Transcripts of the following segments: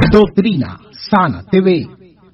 Doctrina Sana TV.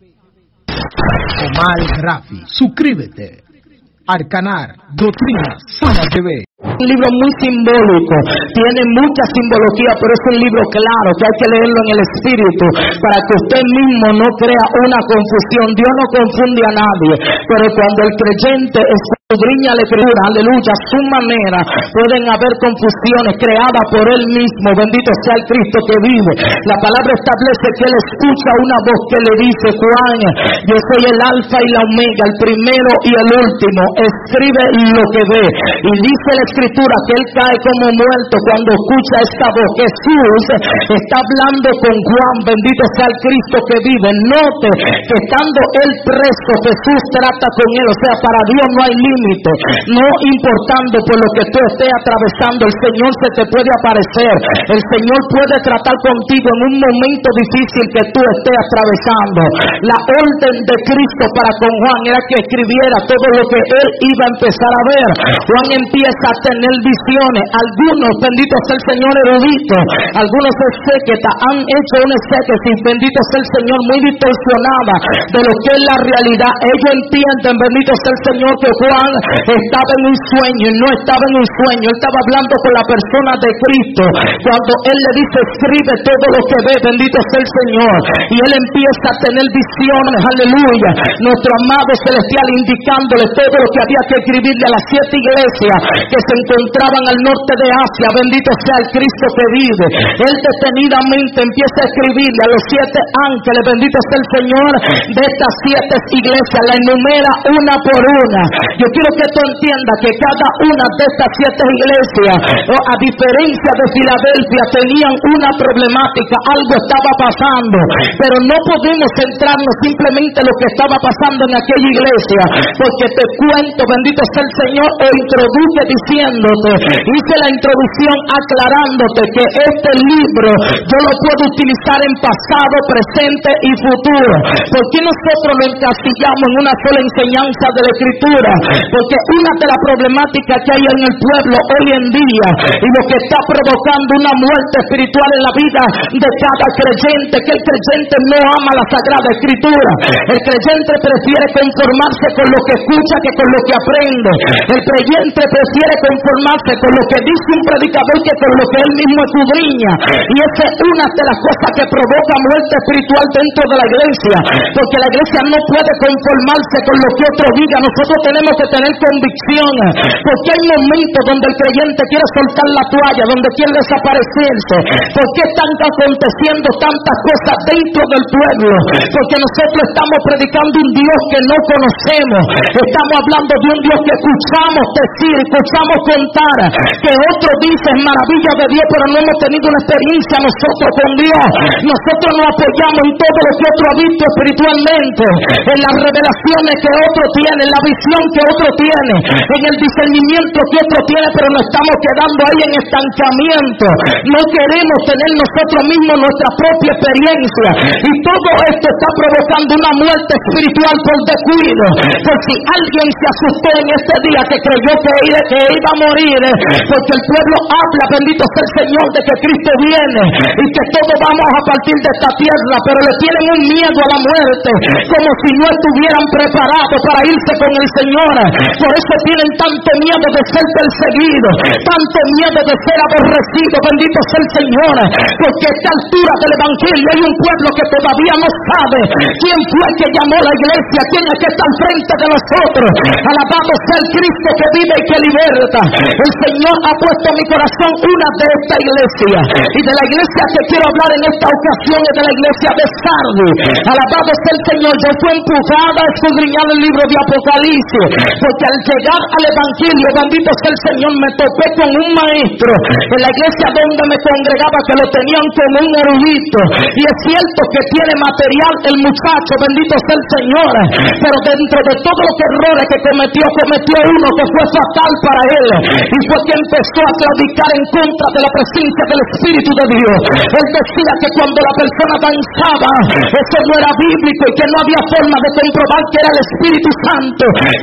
Omar Rafi, suscríbete al canal Doctrina Sana TV. Un libro muy simbólico, tiene mucha simbología, pero es un libro claro que hay que leerlo en el espíritu para que usted mismo no crea una confusión. Dios no confunde a nadie, pero cuando el creyente escudriña la escritura, aleluya, a su manera, pueden haber confusiones creadas por él mismo. Bendito sea el Cristo que vive. La palabra establece que él escucha una voz que le dice: Juan, yo soy el alfa y la omega, el primero y el último, escribe lo que ve. Y dice la escritura que él cae como muerto cuando escucha esta voz. Jesús está hablando con Juan, bendito sea el Cristo que vive. Note que estando él preso, Jesús trata con él. O sea, para Dios no hay límite, no importando por lo que tú estés atravesando, el Señor se te puede aparecer. El Señor puede tratar contigo en un momento difícil que tú estés atravesando. La orden de Cristo para con Juan era que escribiera todo lo que él iba a empezar a ver. Juan empieza a tener visiones. Algunos, bendito sea el Señor, eruditos, algunos exégetas han hecho un exégesis, bendito sea el Señor, muy distorsionada de lo que es la realidad. Ellos entienden, bendito sea el Señor, que Juan estaba en un sueño y no estaba en un sueño. Él estaba hablando con la persona de Cristo cuando él le dice: escribe todo lo que ve, bendito sea el Señor. Y él empieza a tener visiones, aleluya. Nuestro amado celestial indicándole todo lo que había que escribirle a las 7 iglesias que se encontraban al norte de Asia. Bendito sea el Cristo que vive. Él detenidamente empieza a escribirle a los 7 ángeles, bendito sea el Señor, de estas 7 iglesias. La enumera una por una. Yo quiero que tú entiendas que cada una de estas 7 iglesias, a diferencia de Filadelfia, tenían una problemática. Algo estaba pasando, pero no podemos centrarnos simplemente en lo que estaba pasando en aquella iglesia, porque te cuento, bendito sea el Señor, o introduje diciéndote, hice la introducción aclarándote que este libro yo lo puedo utilizar en pasado, presente y futuro. ¿Por qué nosotros lo encasillamos en una sola enseñanza de la Escritura? Porque una de las problemáticas que hay en el pueblo hoy en día, y lo que está provocando una muerte espiritual en la vida de cada creyente, que el creyente no ama la Sagrada Escritura. El creyente prefiere conformarse con lo que escucha que con lo que aprende. El creyente prefiere conformarse con lo que dice un predicador que con lo que él mismo escudriña. Y esa es una de las cosas que provoca muerte espiritual dentro de la iglesia, porque la iglesia no puede conformarse con lo que otro diga. Nosotros tenemos que tener convicción, porque hay momentos donde el creyente quiere soltar la toalla, donde quiere desaparecerse. ¿Por qué están aconteciendo tantas cosas dentro del pueblo? Porque nosotros estamos predicando un Dios que no conocemos. Estamos hablando de un Dios que escuchamos decir, escuchamos contar, que otros dicen maravilla de Dios, pero no hemos tenido una experiencia nosotros con Dios. Nosotros nos apoyamos en todo lo que otro ha visto espiritualmente, en las revelaciones que otro tiene, en la visión que otro tiene, en el discernimiento que otro tiene, pero nos estamos quedando ahí en estancamiento. No queremos tener nosotros mismos nuestra propia experiencia, y todo esto está provocando una muerte espiritual por descuido. Por si alguien se asustó en este día que creyó que iba a morir, porque el pueblo habla, bendito sea el Señor, de que Cristo viene y que todos vamos a partir de esta tierra, pero le tienen un miedo a la muerte, como si no estuvieran preparados para irse con el Señor. Por eso tienen tanto miedo de ser perseguidos, tanto miedo de ser aborrecidos, bendito sea el Señor, porque a esta altura del evangelio hay un pueblo que todavía no sabe quién fue que llamó a la iglesia, quién es que está al frente de nosotros. Alabado sea el Cristo que vive y que liberta. El Señor ha puesto en mi corazón una de esta iglesia, y de la iglesia que quiero hablar en esta ocasión es de la iglesia de Sardis. Alabado sea el Señor. Yo fui empujada a escudriñar el libro de Apocalipsis, porque al llegar al evangelio, bendito sea el Señor, me topé con un maestro en la iglesia donde me congregaba, que lo tenían como un erudito, y es cierto que tiene material el muchacho, bendito sea el Señor, pero dentro de todos los errores que cometió uno que fue fatal para él, y fue que empezó a claudicar en contra de la presencia del Espíritu de Dios. Él decía que cuando la persona danzaba, eso no era bíblico, y que no había forma de comprobar que era el Espíritu Santo quien lo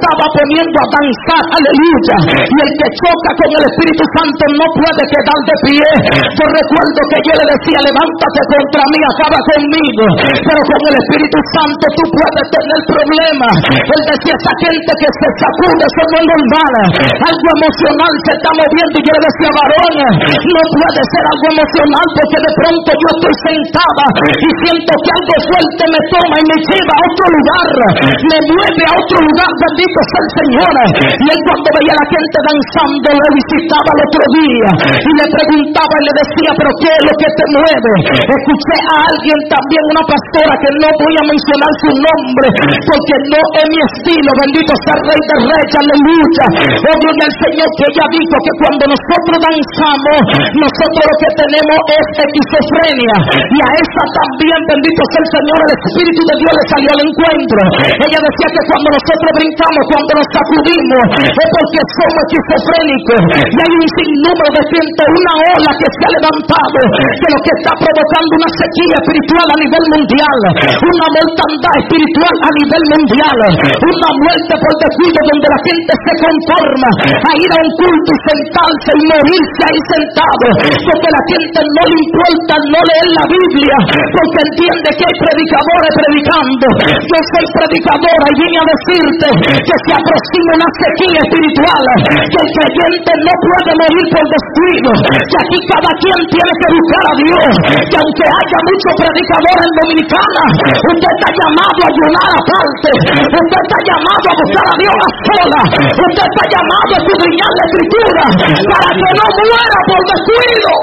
estaba poniendo a danzar, aleluya. Y el que choca con el Espíritu Santo no puede quedar de pie. Yo recuerdo que yo le decía, levántate contra mí, acaba conmigo. Pero con el Espíritu Santo tú puedes tener problemas. Él decía, esa gente que se sacude, eso no es normal. Algo emocional se está moviendo. Y yo le decía, varón, no puede ser algo emocional, porque de pronto yo estoy sentada y siento que algo fuerte me toma y me lleva a otro lugar, me mueve a otro lugar. Bendito sea el Señor. Y él, cuando veía a la gente danzando, le visitaba el otro día y le preguntaba y le decía, pero ¿qué es lo que te mueve? Escuché a alguien también, una pastora, que no voy a mencionar su nombre porque no es mi estilo. Bendito sea el Rey de Reyes, aleluya. Oh, gloria al Señor, que ella dijo que cuando nosotros danzamos, nosotros lo que tenemos es esquizofrenia. Y a esa también, bendito sea el Señor, el Espíritu de Dios le salió al encuentro. Ella decía que cuando nosotros brincamos, cuando nos sacudimos, es porque somos esquizofrénicos. Y hay un sinnúmero de gente, una ola que se ha levantado, que lo que está provocando una sequía espiritual a nivel mundial, una mortandad espiritual a nivel mundial, una muerte por descuido, donde la gente se conforma a ir a un culto y sentarse y morirse ahí sentado, porque la gente no le importa no leer la Biblia, porque entiende que hay predicadores predicando. Yo soy predicadora y vine a decirte que se aproxima una sequía espiritual, que el creyente no puede morir por descuido, que aquí cada quien tiene que buscar a Dios, que aunque haya muchos predicadores en Dominicana, usted está llamado a ayunar aparte, usted está llamado a buscar a Dios a sola, usted está llamado a escudriñar la Escritura para que no muera por descuido.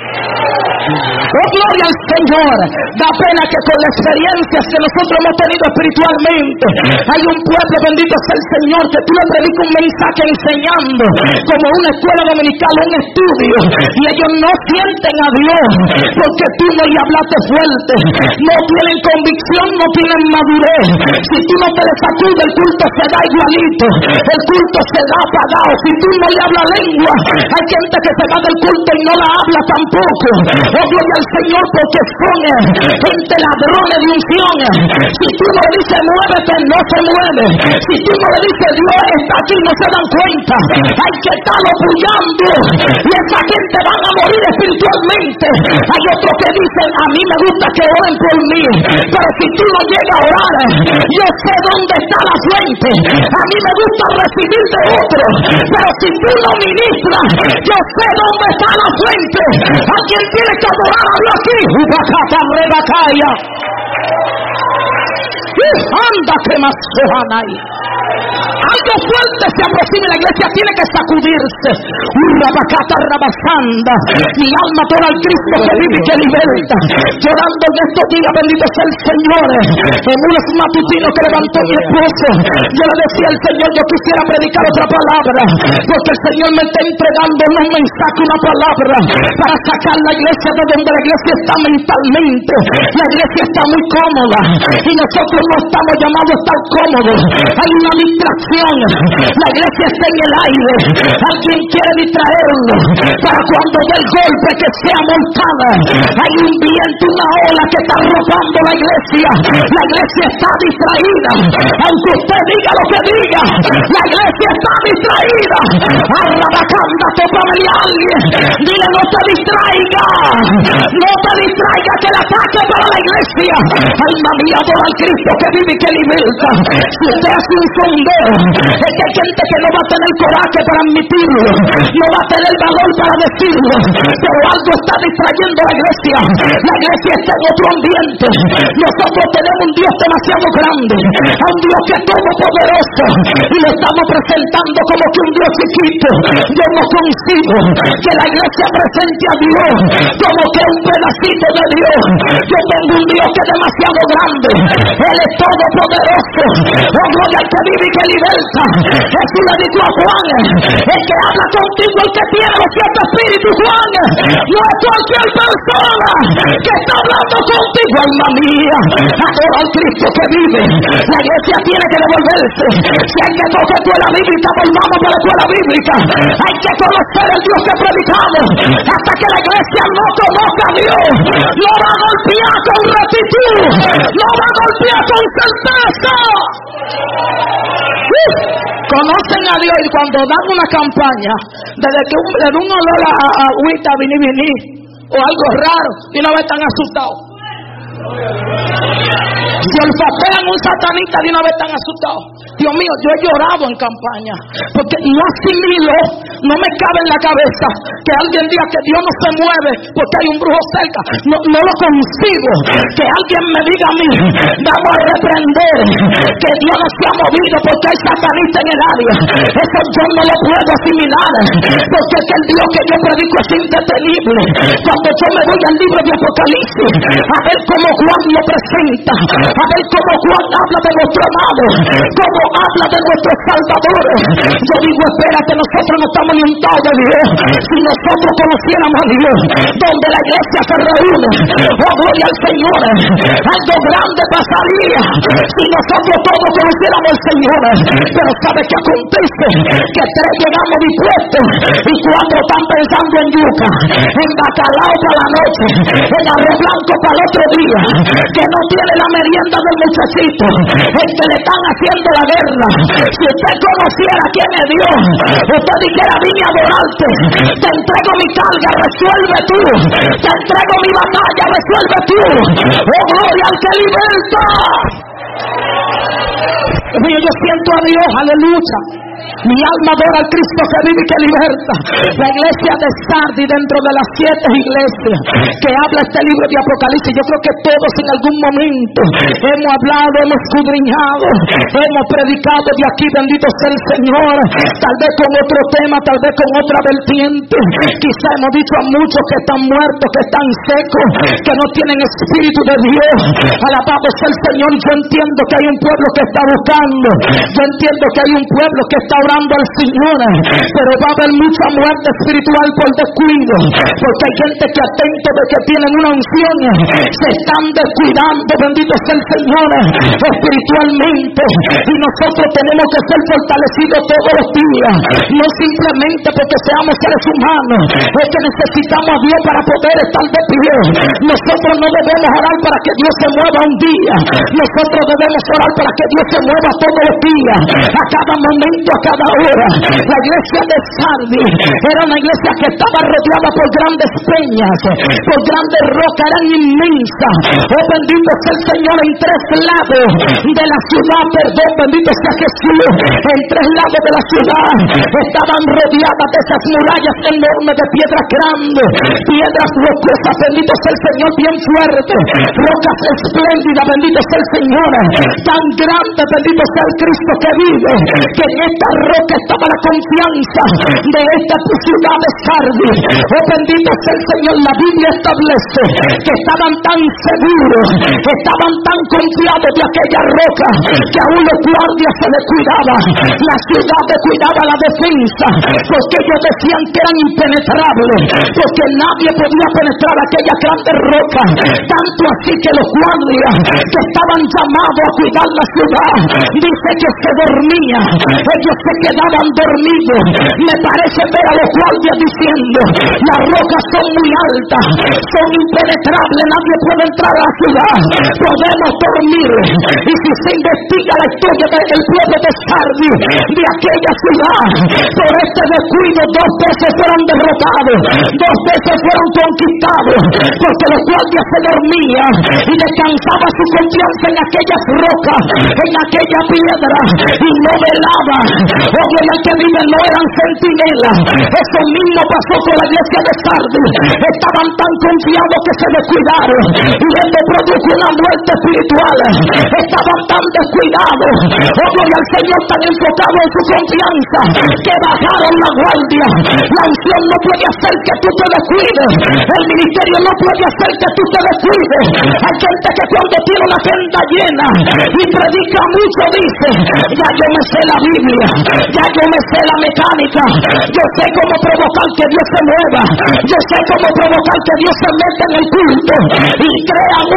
Oh, gloria al Señor. Da pena que con las experiencias que nosotros hemos tenido espiritualmente, hay un pueblo, bendito sea el Señor, que tú le predicas un mensaje enseñando como una escuela dominical, un estudio, y ellos no sienten a Dios porque tú no le hablaste fuerte, no tienen convicción, no tienen madurez. Si tú no te le sacudes, el culto se da igualito, el culto se da apagado. Si tú no le hablas lengua, hay gente que se va del culto y no la habla tampoco. Oh, gloria al Señor, porque son gente ladrones de unción. Si tú no le dices muévete, no se mueve. Si tú no le dices Dios está aquí, no se dan cuenta. Hay que estarlo apoyando y esa gente van a morir espiritualmente. Hay otros que dicen, a mí me gusta que oren por mí, pero si tú no llegas a orar, yo sé dónde está la fuente. A mí me gusta recibir de otros, pero si tú no ministras, yo sé dónde está la fuente. Alguien tiene que adorar a Dios aquí. Anda que más sohanay. Algo fuerte se aproxima, la iglesia tiene que sacudirse. Mi alma adora al Cristo que vive y que liberta. Llorando en estos días, bendito sea el Señor. En unos matutinos que levantó mi esposo, yo le decía al Señor, yo quisiera predicar otra palabra, porque el Señor me está entregando un mensaje, una palabra, para sacar la iglesia de donde la iglesia está mentalmente. La iglesia está muy cómoda y nosotros no estamos llamados a estar cómodos. Hay una distracción. La iglesia está en el aire. Alguien quiere distraerlo para cuando dé el golpe que sea mortal. Hay un viento, una ola que está arropando la iglesia. La iglesia está distraída. Aunque usted diga lo que diga, la iglesia está distraída. Arrabacanda, tópame a alguien. Dile, no te distraiga. No te distraiga que el ataque para la iglesia. Alma mía, adora al Cristo que vive y que liberta. Si usted hace un sondeo, es que hay gente que no va a tener coraje para admitirlo, no va a tener valor para decirlo, pero algo está distrayendo a la iglesia. La iglesia está en otro ambiente. Nosotros tenemos un Dios demasiado grande, un Dios que es todopoderoso, y lo estamos presentando como que un Dios chiquito. Yo no consigo que la iglesia presente a Dios como que un pedacito de Dios. Yo tengo un Dios que es demasiado grande. Él es todopoderoso. Oh, gloria al que vive y que liberta. Jesús le dijo a Juan, el que habla contigo, el que tiene los 7 espíritus, Juan, no es cualquier persona que está hablando contigo. Alma mía, adora al Cristo que vive. La iglesia tiene que devolverse. Si hay que tocar escuela bíblica, volvamos para la escuela bíblica. Hay que conocer el Dios que predicamos hasta que la iglesia no conozca a Dios. No va a golpear con rectitud, no va a golpear con certeza. Conocen a Dios y cuando dan una campaña, desde que le da un olor a agüita, vini, o algo raro, y una vez están asustados. Si olfatean un satanista, de una vez están asustados. Dios mío, yo he llorado en campaña, porque no asimilo, no me cabe en la cabeza que alguien diga que Dios no se mueve porque hay un brujo cerca. No lo consigo. Que alguien me diga a mí, vamos a reprender que Dios no se ha movido porque hay satanista en el área. Eso yo no lo puedo asimilar, porque es que el Dios que yo predico es indetenible. Cuando yo me voy al libro de Apocalipsis, a ver cómo Juan lo presenta, a ver cómo Juan habla de nuestro amado, cómo habla de nuestro Salvador. Yo digo, espérate, nosotros no estamos ni un tal de Dios. Si nosotros conociéramos a Dios, donde la iglesia se reúne, oh gloria al Señor, algo grande pasaría si nosotros todos conociéramos al Señor. Pero ¿sabe qué acontece? Que 3 llegamos dispuestos y 4 están pensando en yuca, en bacalao para la noche, en arroz blanco para el otro día, que no tiene la merienda del muchachito, el que le están haciendo la guerra. Si usted conociera quién es Dios, usted dijera, vine a adorarte, te entrego mi carga, resuelve tú, te entrego mi batalla, resuelve tú. Oh gloria al que liberta. Yo siento a Dios, aleluya. Mi alma adora al Cristo que vive y que liberta. La iglesia de Sardis, dentro de las 7 iglesias que habla este libro de Apocalipsis, yo creo que todos en algún momento hemos hablado, hemos escudriñado, hemos predicado de aquí, bendito sea el Señor, tal vez con otro tema, tal vez con otra vertiente. Quizá hemos dicho a muchos que están muertos, que están secos, que no tienen espíritu de Dios. Alabado sea el Señor. Yo entiendo que hay un pueblo que está buscando, yo entiendo que hay un pueblo que está orando al Señor, pero va a haber mucha muerte espiritual por descuido, porque hay gente que atento de que tienen una unción, se están descuidando, bendito sea el Señor, espiritualmente, y nosotros tenemos que ser fortalecidos todos los días, no simplemente porque seamos seres humanos, es que necesitamos a Dios para poder estar de pie. Nosotros no debemos orar para que Dios se mueva un día, nosotros debemos orar para que Dios se mueva todos los días, a cada momento, a cada hora. La iglesia de Sardis era una iglesia que estaba rodeada por grandes peñas, por grandes rocas, eran inmensas. Oh bendito sea el Señor, en 3 lados de la ciudad, bendito sea Jesús, en 3 lados de la ciudad estaban rodeadas de esas murallas enormes de piedras grandes, piedras rocosas, bendito sea el Señor, bien fuertes, rocas espléndidas, bendito sea el Señor, tan grande, bendito sea el Cristo que vive, que en esta roca estaba la confianza de esta ciudad de Sardis. Oh bendito sea el Señor. La Biblia establece que estaban tan seguros, estaban tan confiados de aquella roca, que aún los guardias se descuidaban, la ciudad descuidaba la defensa, porque ellos decían que eran impenetrables, porque nadie podía penetrar aquella grande roca, tanto así que los guardias que estaban llamados a cuidar la ciudad, dice que se dormían, ellos se quedaban dormidos. Me parece ver a los guardias diciendo, las rocas son muy altas, son impenetrables, nadie puede entrar a la ciudad, podemos dormir. Y si se investiga la historia del pueblo de Sardis, de aquella ciudad, por este descuido 2 veces fueron derrotados, 2 veces fueron conquistados, porque los guardias se dormían y descansaba su confianza en aquellas rocas, en aquella piedra, y no velaban. Oh gloria al que vive, no eran centinelas. Eso mismo pasó con la iglesia de Sardis. Estaban tan confiados que se descuidaron, y esto produjo una muerte espiritual. Estaban tan descuidados, oh gloria al Señor, tan enfocados en su confianza, que bajaron la guardia. La unción no puede hacer que tú te descuides, el ministerio no puede hacer que tú te descuides. Hay gente que cuando tiene la agenda llena y predica mucho dice, ya yo me sé la Biblia, ya yo me sé la mecánica, yo sé cómo provocar que Dios se mueva, yo sé cómo provocar que Dios se meta en el culto, y crean una mecánica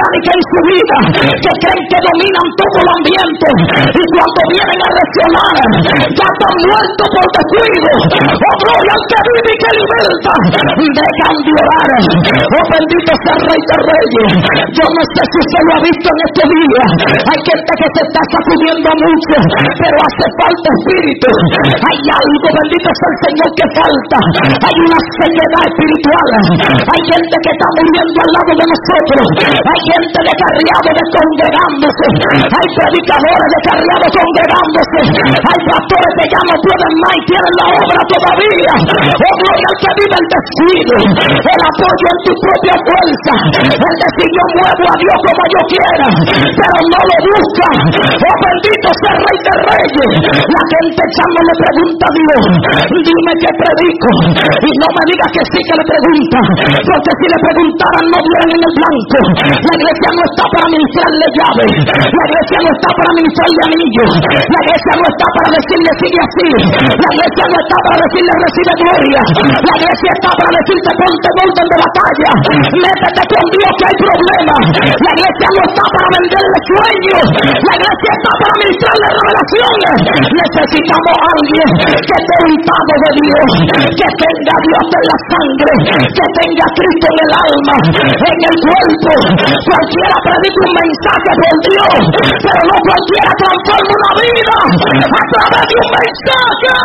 satánica en su vida, que creen que dominan todo el ambiente, y cuando vienen a reaccionar, ya están muertos por descuido. Oh, gloria al que vive y que liberta. Dejan de orar. Oh, bendito sea el Rey de Reyes. Yo no sé si usted lo ha visto en este día. Hay gente que se está sacudiendo mucho, pero hace falta espíritu. Hay algo, bendito sea el Señor, que falta. Hay una sequedad espiritual. Hay gente que está muriendo al lado de nosotros. Hay gente descarriado congregándose. Hay predicadores descarriados congregándose. Hay pastores que ya no pueden más y tienen la obra todavía. Oh, gloria al que vive el descuido, el apoyo en tu propia fuerza, el decir yo muevo a Dios como yo quiera, pero no lo busca. Oh, bendito sea el Rey de Reyes. La gente echando le pregunta a Dios, dime qué predico, y no me digas que sí que le pregunta, porque si le preguntaran no dieran en el blanco. La iglesia no está para ministrarle llaves, la iglesia no está para ministrarle anillos, la iglesia no está para decirle sigue así, la iglesia no está para decirle recibe gloria, la iglesia está para decirte ponte en orden de batalla, métete con Dios que hay problemas. La iglesia no está para venderle sueños, la iglesia está para ministrarle revelaciones. Necesitamos a alguien que esté untado de Dios, que tenga a Dios en la sangre, que tenga a Cristo en el alma, en el cuerpo. Cualquiera predica un mensaje por Dios, pero no cualquiera transforma una vida a través de un mensaje.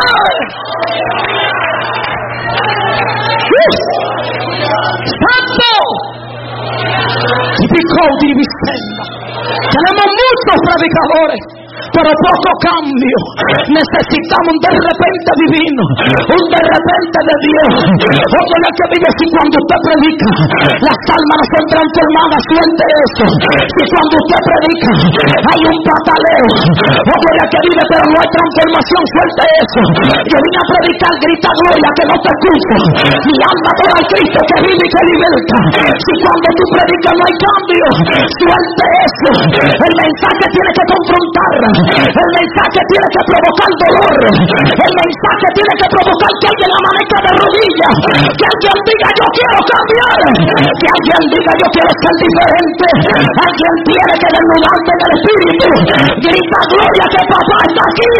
¡Santo! Tenemos muchos predicadores, pero poco cambio. Necesitamos un de repente divino, un de repente de Dios. Oye, la que vive, si cuando usted predica las almas no son transformadas, suelte eso. Si cuando usted predica hay un pataleo, oye, la que vive pero no hay transformación, suelte eso. Yo vine a predicar, grita gloria que no te escucho. Mi alma toda al Cristo que vive y que liberta. Si cuando tú predicas no hay cambio, suelte eso. El mensaje tiene que confrontar. El mensaje tiene que provocar dolor. El mensaje tiene que provocar que alguien amanezca de rodillas. Que alguien diga yo quiero cambiar. Que alguien diga yo quiero ser diferente. Alguien tiene que desnudarse en el espíritu. Grita gloria que papá está aquí.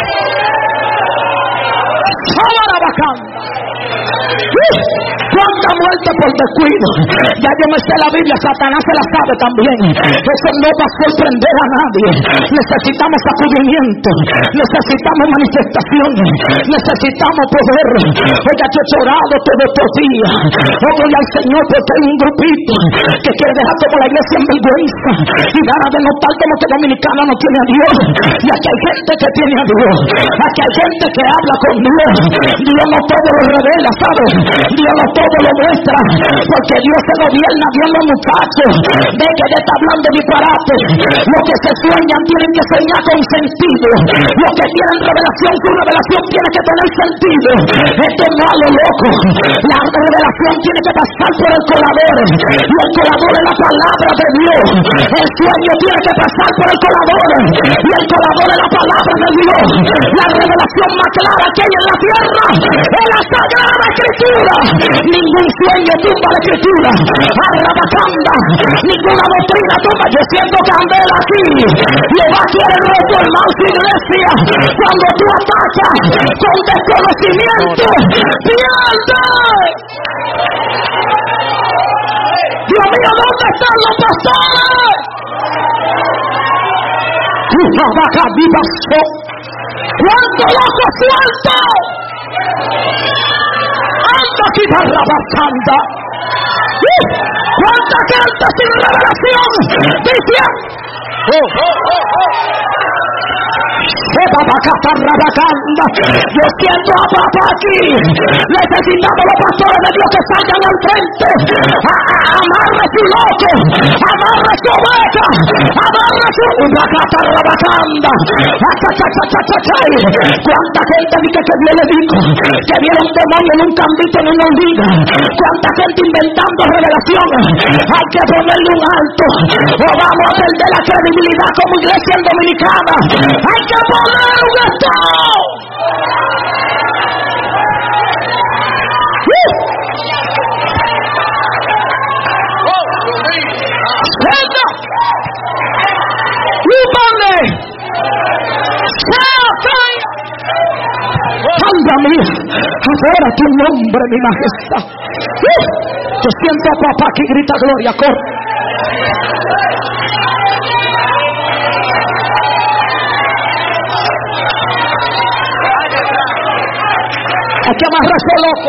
¿Cuánta muerte por descuido? Ya yo me sé la Biblia, Satanás se la sabe también. Eso no va a sorprender a nadie. Necesitamos sacudimiento, necesitamos manifestaciones, necesitamos poder. Oiga, yo he llorado todos estos días. Oiga al Señor, porque hay un grupito que quiere dejar como la iglesia en vergüenza y dar a denotar como que Dominicana no tiene a Dios. Y aquí hay gente que tiene a Dios. Aquí hay gente que habla con Dios. Dios no todo lo revela, ¿sabes? Dios no todo lo muestra, porque Dios se gobierna, Dios los muchachos. Ve que ya está hablando disparate. Los que se sueñan tienen que soñar con sentido. Los que tienen revelación, su revelación tiene que tener sentido. Esto es malo, loco. La revelación tiene que pasar por el colador, y el colador es la palabra de Dios. El sueño tiene que pasar por el colador, y el colador es la palabra de Dios. La revelación más clara que hay en la tierra es la Sagrada Escritura. Ningún sueño tumba la Escritura. Arrabacanda, ninguna doctrina tumba. Yo siento candela aquí. Jehová quiere reformar su iglesia. Cuando tú atacas con desconocimiento, pierde. Dios mío, ¿dónde están los pastores? ¿Cuánto loco suelto? Anda aquí para bastante. ¿Cuánta gente sin revelación? Dice. Yo siento a papá aquí. Necesitamos los pastores de Dios que salgan al frente. Amarre su loco, amarre su oveja, amarre su rabacanda. Cuánta gente dice que Dios le dijo que vieron demonio en un cambito en una olvida. Cuánta gente inventando revelaciones. Hay que ponerle un alto o vamos a perder la credibilidad como iglesia dominicana. Hay que poner un estado. ¡Gente! adora tu nombre, mi majestad. Yo siento a papá que grita gloria, corre. Hay que amarrarse loco.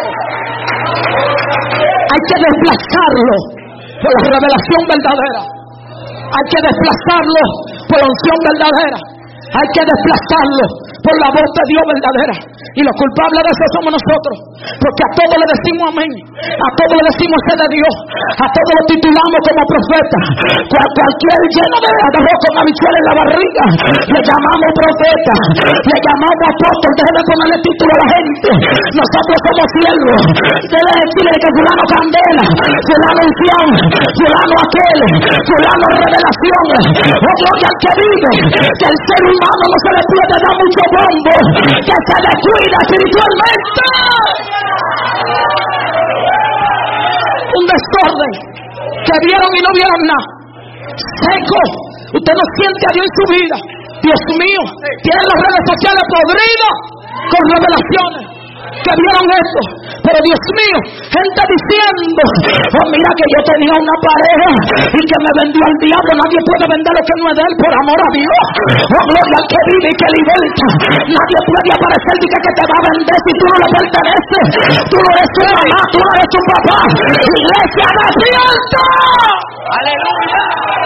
Hay que desplazarlo por la revelación verdadera. Hay que desplazarlo por la unción verdadera. Hay que desplazarlo por la voz de Dios verdadera. Y los culpables de eso somos nosotros, porque a todos le decimos amén, a todos le decimos ser de Dios, a todos lo titulamos como profeta. Cualquier lleno de arroz con habichuelas en la barriga le llamamos profeta, le llamamos apóstol. Deje de ponerle título a la gente. Nosotros somos siervos. Debe decirle que fulano candela, fulano anciano, fulano aquel, fulano revelación. Oh gloria al que vive, que el ser humano no se le puede dar mucho bombo, que se descuida espiritualmente. Un desorden que vieron y no vieron nada. Seco. Usted no siente a Dios en su vida. Dios mío, tienen las redes sociales podridas con revelaciones que vieron esto. Pero Dios mío, gente diciendo: oh, mira que yo tenía una pareja y que me vendió al diablo. Nadie puede vender lo que no es de él, por amor a Dios. Oh, gloria al que vive y que liberta. Nadie puede aparecer y que te va a vender si tú no le perteneces. Tú no eres tu mamá, tú no eres tu papá. Iglesia, despierta. Aleluya.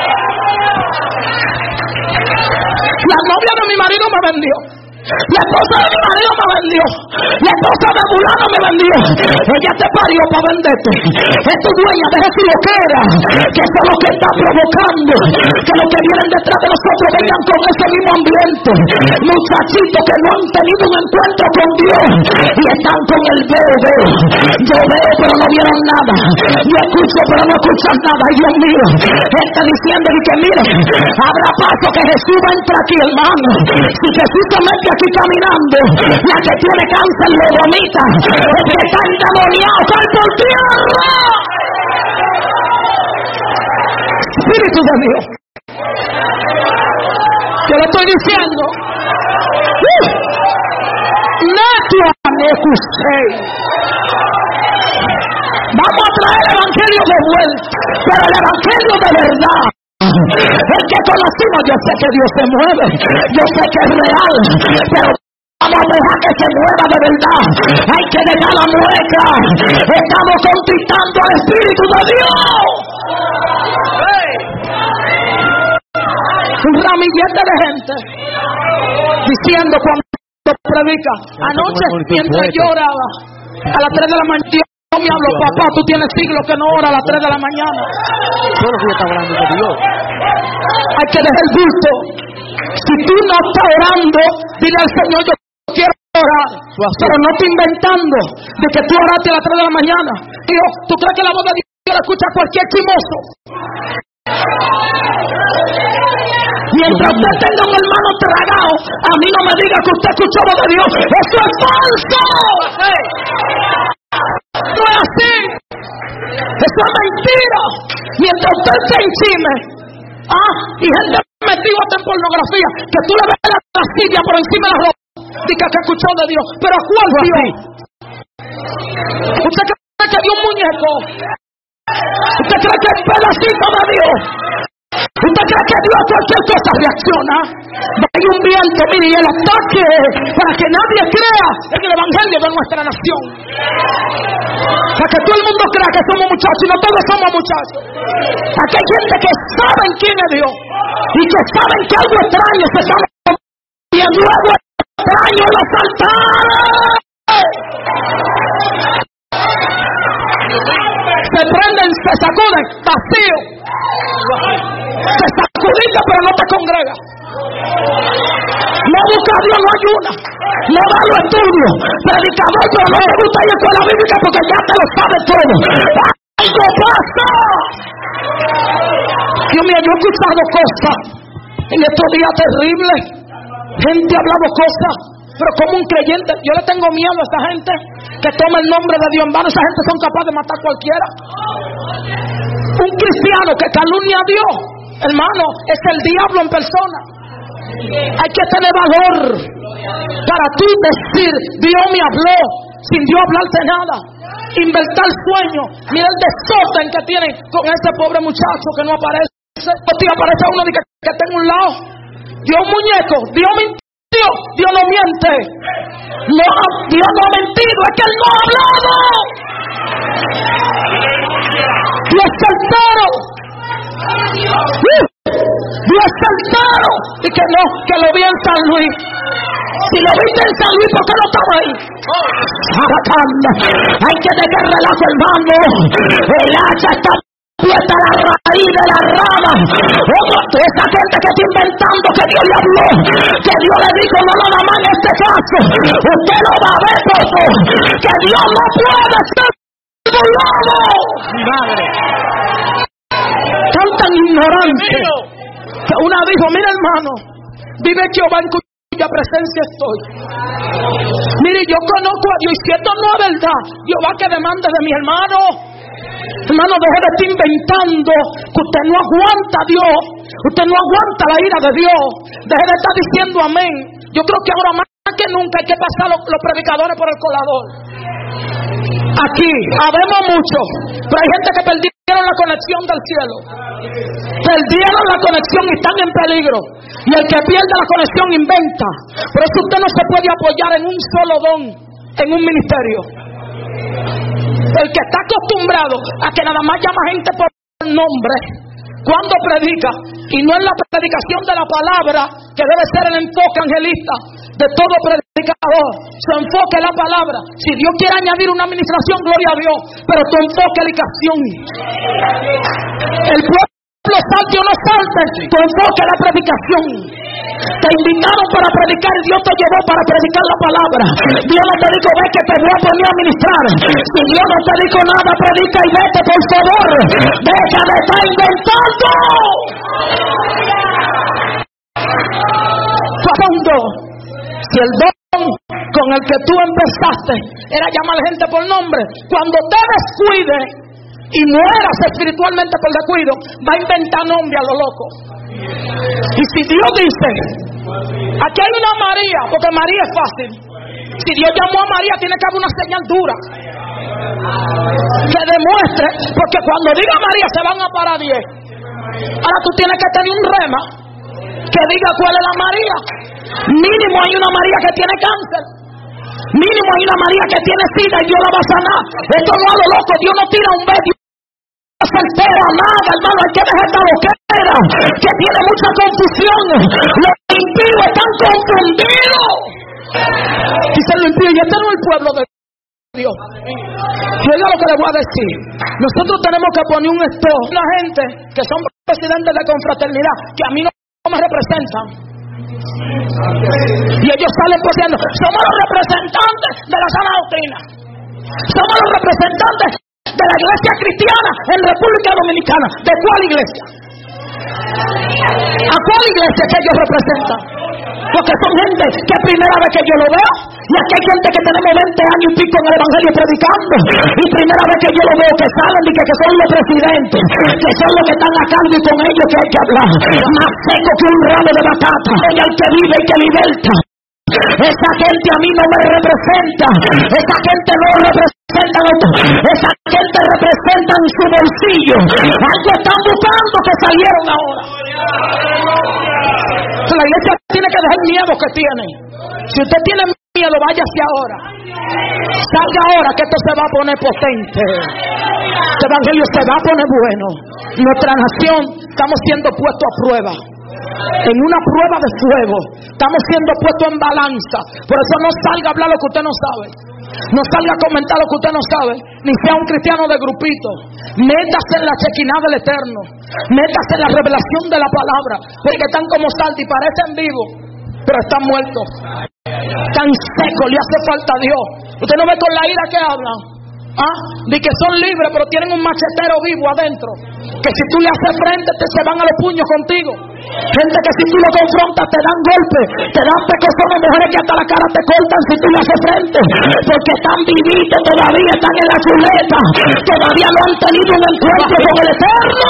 La novia de mi marido me vendió. La esposa de mi marido me vendió. La esposa de fulano me vendió. Ella te parió para venderte. Es tu dueña, deja su loquera, que eso es lo que está provocando que los que vienen detrás de nosotros vengan con ese mismo ambiente. Muchachitos que no han tenido un encuentro con Dios y están con el veo. Yo veo pero no vieron nada. Yo escucho pero no escuchan nada. Ay Dios mío, gente diciendo que mire, habrá paso que Jesús va a entrar aquí, hermano. Si Jesús se mete aquí caminando, la que tiene cáncer lo vomita, el que está endemoniado cae por tierra. Espíritu de Dios, yo le estoy diciendo, vamos a traer el evangelio de vuelta, pero el evangelio de verdad. El que conocimos, yo sé que Dios se mueve, yo sé que es real, pero vamos a dejar que se mueva de verdad. Hay que dejar la mueca. Estamos conquistando al Espíritu de Dios. Un ramillete de gente diciendo cuando predica. Anoche mientras yo oraba a las 3 de la mañana, Dios me habló: papá, tú tienes siglos que no oras a las 3 de la mañana. Solo si está hablando de Dios. Hay que dejar el bulto. Si tú no estás orando, dile al Señor: yo quiero orar, pero no estoy inventando de que tú oraste a las 3 de la mañana. Dios, ¿tú crees que la voz de Dios la escucha cualquier chimoso? Mientras usted tenga un hermano tragado, a mí no me diga que usted escuchó voz de Dios. ¡Eso es falso! No es así. Eso es mentira. Mientras usted se enchime, y gente metido hasta en pornografía, que tú le ves la silla por encima de la ropa, diga que escuchó de Dios. Pero ¿a cuál Dios? ¿Usted cree que dio un muñeco? ¿Usted cree que es un pedacito de Dios? ¿Usted cree que Dios a cualquier cosa reacciona? Hay un viento, mire, y el ataque para que nadie crea en el evangelio de nuestra nación. Para que todo el mundo crea que somos muchachos, y no todos somos muchachos. Aquí hay gente que saben quién es Dios y que saben que algo extraño se está y el nuevo extraño en los altares. Se prenden, se sacuden, vacío. Te sacudiste pero no te congregas. No busca a Dios, no ayuna. No da los estudios. Predicador, pero no te gusta ir a escuela bíblica porque ya te lo sabes todo. ¡Algo pasa! Dios mío, yo he escuchado cosas en estos días terribles. Gente ha hablado cosas, pero como un creyente, yo le tengo miedo a esta gente que toma el nombre de Dios en vano. Esa gente son capaces de matar a cualquiera. Un cristiano que calumnia a Dios, hermano, es el diablo en persona. Hay que tener valor para tú decir: Dios me habló, sin Dios hablarte nada. Inventar sueños. Mira el desorden que tienen con ese pobre muchacho que no aparece. Aparece uno que está en un lado. Dios un muñeco. Dios mintió. Dios no miente. No, Dios no ha mentido. Es que Él no ha hablado. Dios es certero. Dios es certero. Y que no, que lo vi en San Luis. Si lo viste en San Luis, ¿por qué no estaba ahí? Hay que dejar relajo, hermano. El hacha está puesta a la raíz de la rama. Esa gente que está inventando que Dios le habló, que Dios le dijo, no lo da más en este caso. Usted lo va a ver, todo. Que Dios no puede ser burlado. Mi madre. Tan ignorante que una dijo, mira hermano, vive Jehová en cuya presencia estoy. Mire, yo conozco a Dios y si esto no es verdad, Jehová que demande de mi hermano. Hermano, deje de estar inventando que usted no aguanta a Dios, usted no aguanta la ira de Dios. Deje de estar diciendo amén. Yo creo que ahora más que nunca hay que pasar los predicadores por el colador. Aquí habemos mucho, pero hay gente que perdieron la conexión del cielo. Perdieron la conexión y están en peligro. Y el que pierde la conexión inventa. Por eso usted no se puede apoyar en un solo don, en un ministerio. El que está acostumbrado a que nada más llama gente por nombre cuando predica, y no es la predicación de la palabra que debe ser el enfoque angelista de todo predicador. Su enfoque es la palabra. Si Dios quiere añadir una administración, gloria a Dios, pero tu enfoque es la educación. El pueblo salte o no salte, tu enfoque es la predicación. Te invitaron para predicar y Dios te llevó para predicar la palabra. Dios no te dijo, ve que te voy a poner a ministrar. Si Dios no te dijo nada, predica y vete, por favor. Deja de estar inventando. Segundo, si el don con el que tú empezaste era llamar a gente por nombre, cuando te descuides y mueras espiritualmente por descuido, va a inventar nombre a lo loco. Y si Dios dice, aquí hay una María, porque María es fácil. Si Dios llamó a María, tiene que haber una señal dura que demuestre, porque cuando diga María se van a parar 10. Ahora tú tienes que tener un rema que diga cuál es la María. Mínimo hay una María que tiene cáncer. Mínimo hay una María que tiene sida y Dios la va a sanar. Esto no es lo loco, Dios no tira un beso. No se entera nada, hermano, hay que dejar esta loquera que tiene mucha confusión. Los impíos están confundidos. Dicen los impíos, y este no es el pueblo de Dios. Oiga lo que le voy a decir. Nosotros tenemos que poner un stop. Una gente que son presidentes de confraternidad que a mí no me representan. Y ellos salen diciendo, somos los representantes de la sana doctrina. Somos los representantes de la iglesia cristiana en República Dominicana. ¿De cuál iglesia? ¿A cuál iglesia que ellos representan? Porque son gente que es primera vez que yo lo veo. Y aquí hay gente que tenemos 20 años y pico en el evangelio predicando. Y primera vez que yo lo veo que salen y que son los presidentes, que son los que están a cargo y con ellos que hay que hablar. Más seco que un ramo de batata. En el que vive y que liberta. Esa gente a mí no me representa. Esa gente no representa. Esa gente representa en su bolsillo. Algo están buscando que salieron ahora. La iglesia tiene que dejar el miedo que tiene. Si usted tiene miedo, váyase ahora. Salga ahora que esto se va a poner potente. Este evangelio se va a poner bueno. Nuestra nación estamos siendo puestos a prueba. En una prueba de fuego. Estamos siendo puestos en balanza. Por eso no salga a hablar lo que usted no sabe. No salga a comentar lo que usted no sabe. Ni sea un cristiano de grupito. Métase en la chequina del Eterno. Métase en la revelación de la palabra. Porque están como sal y parecen vivos, pero están muertos. Tan seco, le hace falta a Dios. Usted no ve con la ira que hablan. De que son libres, pero tienen un machetero vivo adentro. Que si tú le haces frente, se van a los puños contigo. Gente que si tú lo confrontas, te dan golpes, te dan pecosones, mujeres que hasta la cara te cortan si tú le haces frente. Porque están vivitos todavía, están en la chuleta. Todavía no han tenido un encuentro con el Eterno.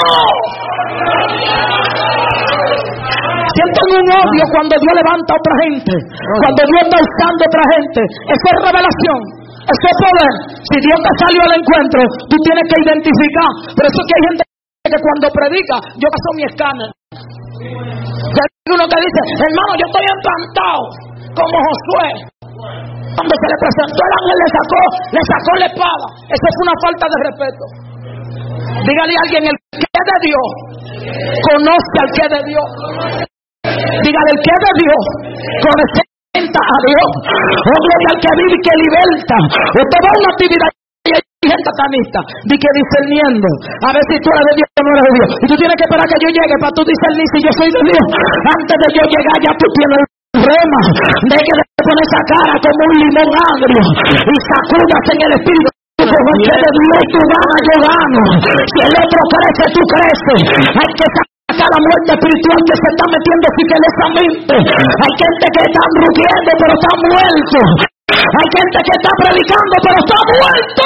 Sienten un odio cuando Dios levanta a otra gente. Cuando Dios está usando a otra gente. Esa es revelación. Eso es poder. Si Dios te salió al encuentro, tú tienes que identificar. Por eso es que hay gente que cuando predica, yo paso mi escáner. Hay uno que dice, hermano, yo estoy encantado como Josué. Cuando se le presentó el ángel, le sacó la espada. Eso es una falta de respeto. Dígale a alguien, el que es de Dios, conoce al que es de Dios. Dígale, el que es de Dios, conoce a Dios. Oh, gloria al que vive y que liberta. Usted va a una actividad y hay gente satanista, di que discerniendo, a ver si tú eres de Dios o no eres de Dios. Y tú tienes que esperar que yo llegue para tú discernir si yo soy de Dios. Antes de yo llegar, ya tú tienes el rema de que te pones esa cara como un limón agrio y sacudas en el espíritu. Como el que de Dios tú ganas, yo gano. Si el otro crece, tú creces. Hay que sacar la muerte espiritual que se está metiendo sigilosamente. Hay gente que está rugiendo pero está muerto. Hay gente que está predicando pero está muerto.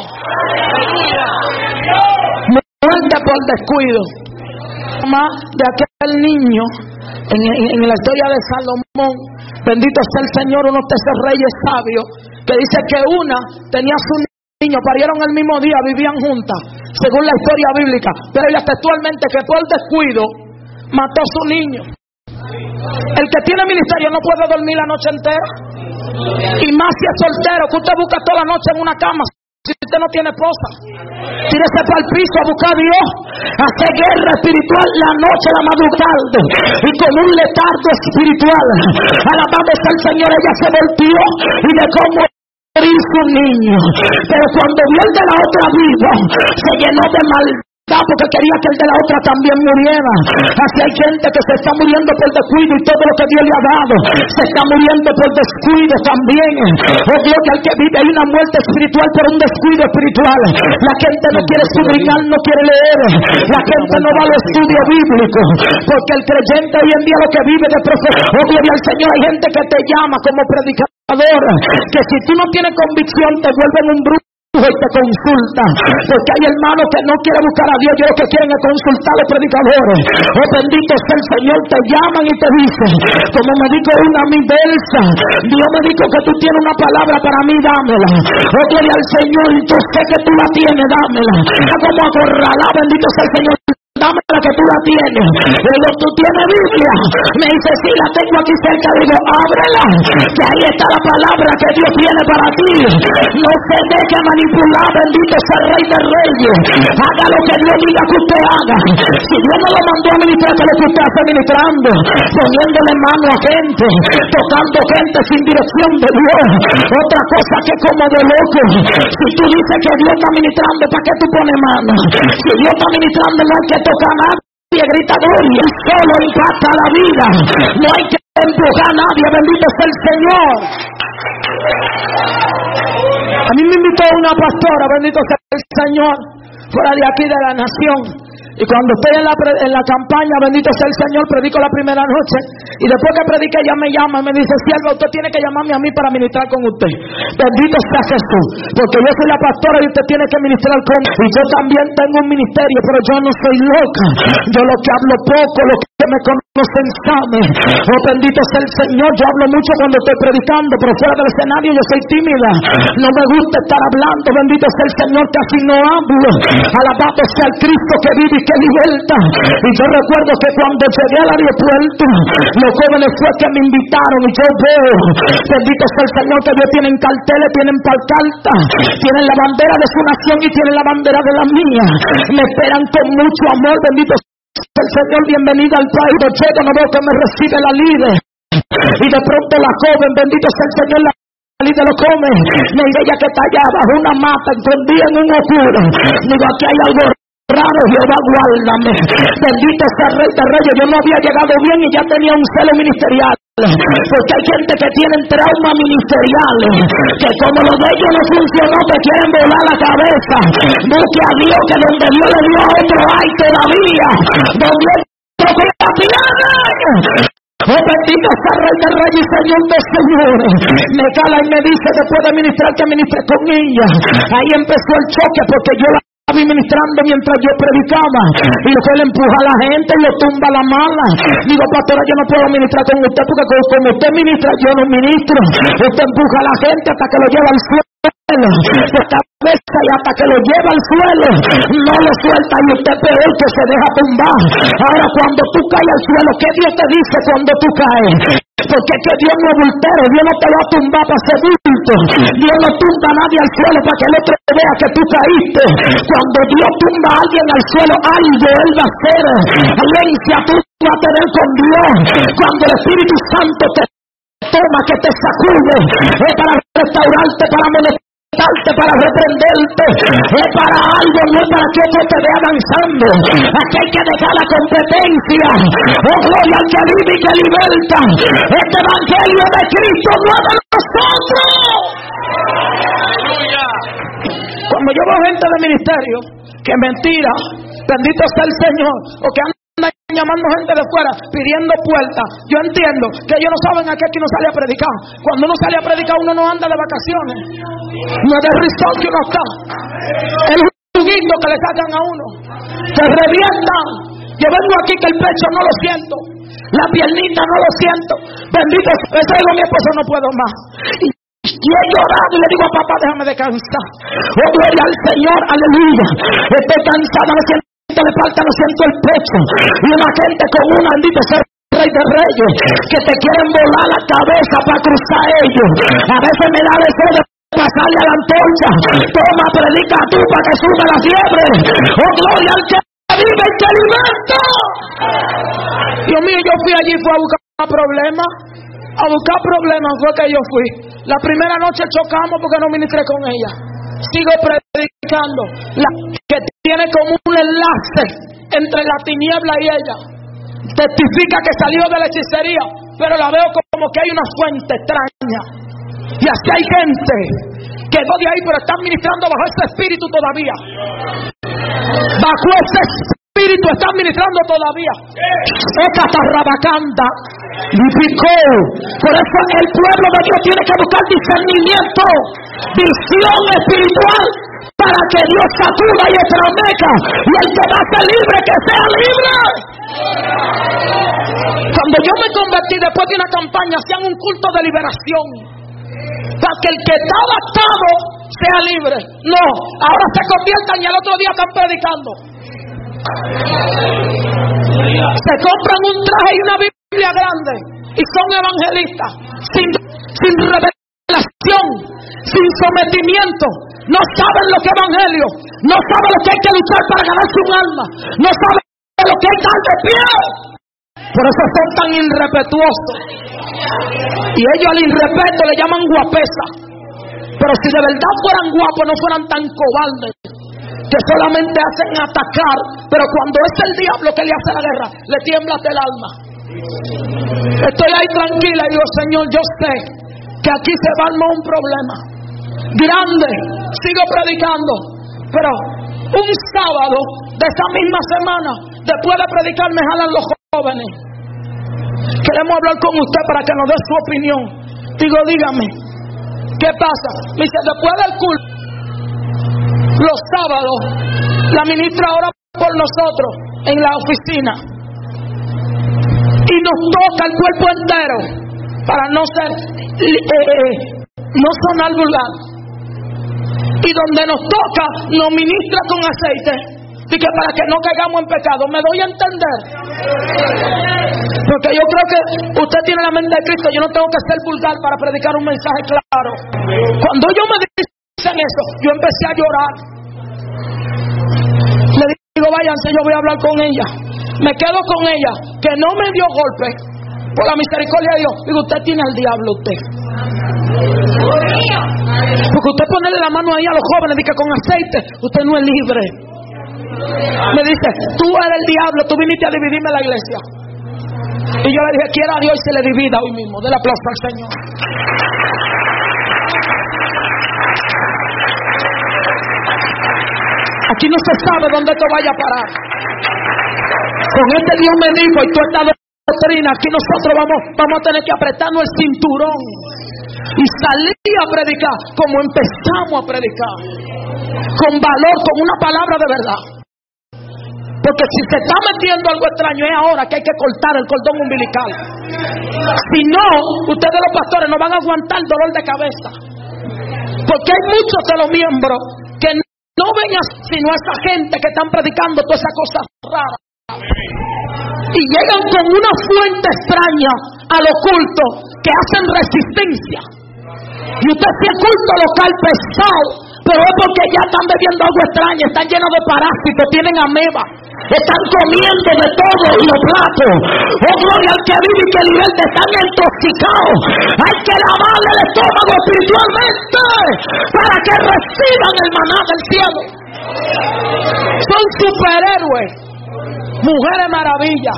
Muerte por descuido. Más de aquel niño en la historia de Salomón, bendito sea el Señor, unos tercer reyes sabios, que dice que una tenía su niño, parieron el mismo día, vivían juntas, según la historia bíblica, pero ella textualmente que por descuido mató a su niño. El que tiene ministerio no puede dormir la noche entera, y más si es soltero, que usted busca toda la noche en una cama. Si usted no tiene esposa, tírese para el piso a buscar a Dios, a hacer guerra espiritual la noche, la madrugada, y con un letargo espiritual, alabado sea el Señor, ella se volteó y de cómo morir su niño. Pero cuando vio el de la otra vivo, se llenó de maldad porque quería que el de la otra también muriera. Así hay gente que se está muriendo por descuido y todo lo que Dios le ha dado se está muriendo por descuido también. Oh Dios, que al que vive hay una muerte espiritual por un descuido espiritual. La gente no quiere escudriñar, no quiere leer. La gente no va al estudio bíblico porque el creyente hoy en día lo que vive de profecía. Oh gloria al Señor, hay gente que te llama como predicador, que si tú no tienes convicción te vuelven un bruto y te consulta, porque hay hermanos que no quieren buscar a Dios, ellos lo que quieren es consultar a los predicadores. Oh bendito sea el Señor, te llaman y te dicen, como me dijo una a mi Belsa, Dios me dijo que tú tienes una palabra para mí, dámela. Oh gloria al Señor, yo sé que tú la tienes, dámela. Como acorralada, bendito sea el Señor, dame la que tú la tienes. Le digo, ¿tú tienes Biblia? Me dice, sí, la tengo aquí cerca. Le digo, ábrela, que ahí está la palabra que Dios tiene para ti. No se deje manipular, bendito sea el Rey de Reyes. Haga lo que Dios diga que usted haga. Si Dios no lo mandó a ministrar, que lo que usted está ministrando, poniéndole mano a gente, tocando gente sin dirección de Dios. Otra cosa que como de loco. Si tú dices que Dios está ministrando, ¿para qué tú pones mano? Si Dios está ministrando, no hay que tocar a nadie, grita gloria, solo impacta la vida. No hay que empujar a nadie, bendito sea el Señor. A mí me invitó una pastora, bendito sea el Señor, fuera de aquí de la nación. Y cuando estoy en la campaña, bendito sea el Señor, predico la primera noche. Y después que predique, ella me llama y me dice, sierva, usted tiene que llamarme a mí para ministrar con usted. Bendito sea Jesús, porque yo soy la pastora y usted tiene que ministrar conmigo. Y yo también tengo un ministerio, pero yo no soy loca. Yo lo que hablo poco, lo que me conocen saben. Oh bendito sea el Señor, yo hablo mucho cuando estoy predicando, pero fuera del escenario yo soy tímida. No me gusta estar hablando, bendito sea el Señor, casi no hablo. Alabado sea el Cristo que vive y que liberta. Y yo recuerdo que cuando llegué al aeropuerto, los jóvenes fue que me invitaron y yo veo, bendito sea el Señor, que ellos tienen carteles, tienen pancartas, tienen la bandera de su nación y tienen la bandera de la mía. Me esperan con mucho amor, bendito sea el Señor, bienvenida al país. Yo llego, no veo que me recibe la líder. Y de pronto la joven, bendito sea el Señor, la líder lo come. Me dice ella que está allá bajo una mata, escondida en un oscuro. Digo, aquí hay algo raro, Jehová guárdame. Bendito sea el Rey de Reyes. Yo no había llegado bien y ya tenía un celo ministerial. Porque hay gente que tienen traumas ministeriales, que como lo de ellos no funcionó, te quieren volar la cabeza. Busque a Dios, que donde Dios le dio a otro hay todavía. Donde otro la piedra. Oh bendito sea el Rey de Reyes y Señor de señores. Me cala y me dice, después de ministrar, que ministre con ella. Ahí empezó el choque, porque yo la vi ministrando mientras yo predicaba, y después le empuja a la gente y le tumba la mala. Digo, pastora, yo no puedo ministrar con usted, porque como usted ministra, yo no ministro. Usted empuja a la gente hasta que lo lleva al suelo. suelo, de cabeza, y hasta que lo lleva al suelo, no lo suelta, y usted peor que se deja tumbar. Ahora cuando tú caes al suelo, ¿qué Dios te dice cuando tú caes? Porque es que Dios no es bultero, Dios no te va a tumbar para ser bulto. Dios no tumba a nadie al suelo para que el otro vea que tú caíste. Cuando Dios tumba a alguien al suelo, algo Él va a hacer. Alencia, tú vas a tener con Dios. Cuando el Espíritu Santo te toma, que te sacude, es para restaurarte, para molestarte, para reprenderte, es para algo, no es para que otro te vea avanzando. Aquí hay que dejar la competencia. Oh, gloria al que vive y que liberta. Este evangelio de Cristo no es de nosotros. Cuando yo veo gente de ministerio que mentira, bendito sea el Señor, o que andan llamando gente de fuera, pidiendo puertas, yo entiendo que ellos no saben a qué aquí no sale a predicar. Cuando uno sale a predicar, uno no anda de vacaciones, no es de resort que uno está, es el juguito que le sacan a uno, se revientan. Yo vengo aquí que el pecho no lo siento, la piernita no lo siento, bendito sea Dios, mi esposo, no puedo más. Y he llorado y le digo a papá, déjame descansar. Oh, gloria al Señor, aleluya. Estoy cansada, no siento le falta, no siento el pecho. Y una gente con una, bendito sea Rey de Reyes, que te quieren volar la cabeza para cruzar ellos. A veces me da deseo de pasarle a la antorcha. Toma, predica tú para que sube la fiebre. Oh, gloria al que vive y que alimenta. Dios mío, yo fui allí, fue a buscar problemas. A buscar problemas fue que yo fui. La primera noche chocamos porque no ministré con ella. Sigo predicando. La que tiene como un enlace entre la tiniebla y ella. Testifica que salió de la hechicería, pero la veo como que hay una fuente extraña. Y así hay gente que no de ahí, pero están ministrando bajo ese espíritu todavía. Bajo ese espíritu están ministrando todavía. Esta tarrabacanda y picó. Por eso el pueblo de Dios tiene que buscar discernimiento, visión espiritual, para que Dios sacuda y estremezca. Y el que va a ser libre, que sea libre. Cuando yo me convertí, después de una campaña, hacían un culto de liberación, para que el que estaba atado sea libre. No, ahora se conviertan y al otro día están predicando. Se compran un traje y una Biblia grande y son evangelistas sin revelación, sin sometimiento. No saben lo que es evangelio, no saben lo que hay que luchar para ganarse un alma, no saben lo que hay que dar de pie. Por eso son tan irrespetuosos. Y ellos al irrespeto le llaman guapesa. Pero si de verdad fueran guapos, no fueran tan cobardes, que solamente hacen atacar. Pero cuando es el diablo que le hace la guerra, le tiembla el alma. Estoy ahí tranquila y digo, Señor, yo sé que aquí se va a armar un problema grande. Sigo predicando, pero un sábado de esa misma semana, después de predicar, me jalan los jóvenes. Queremos hablar con usted para que nos dé su opinión. Digo, dígame, ¿qué pasa? Me dice, después del culto, los sábados, la ministra ora por nosotros en la oficina y nos toca el cuerpo entero para no ser no sonar vulgar, y donde nos toca nos ministra con aceite y que para que no caigamos en pecado. ¿Me doy a entender? Porque yo creo que usted tiene la mente de Cristo. Yo no tengo que ser vulgar para predicar un mensaje claro. Cuando ellos me dicen eso, yo empecé a llorar. Le digo, váyanse, yo voy a hablar con ella. Me quedo con ella, que no me dio golpe, por la misericordia de Dios. Digo, usted tiene al diablo, usted. Porque usted ponerle la mano ahí a los jóvenes, dice que con aceite, usted no es libre. Me dice, tú eres el diablo, tú viniste a dividirme la iglesia. Y yo le dije, quiera Dios y se le divida hoy mismo. Del aplauso al Señor. Aquí no se sabe dónde esto vaya a parar. Con este Dios me dijo, y tú esta doctrina, aquí nosotros vamos a tener que apretarnos el cinturón y salir a predicar como empezamos a predicar, con valor, con una palabra de verdad. Porque si se está metiendo algo extraño, es ahora que hay que cortar el cordón umbilical. Si no, ustedes los pastores no van a aguantar dolor de cabeza. Porque hay muchos de los miembros que no ven sino a esa gente que están predicando todas esas cosas raras. Y llegan con una fuente extraña al oculto que hacen resistencia. Y usted si es culto local pesado, pero es porque ya están bebiendo algo extraño, están llenos de parásitos, tienen ameba, están comiendo de todo en los platos. Oh, gloria al que vive y que liberte, están intoxicados. Hay que lavarle el estómago espiritualmente para que reciban el maná del cielo. Son superhéroes, mujeres maravillas,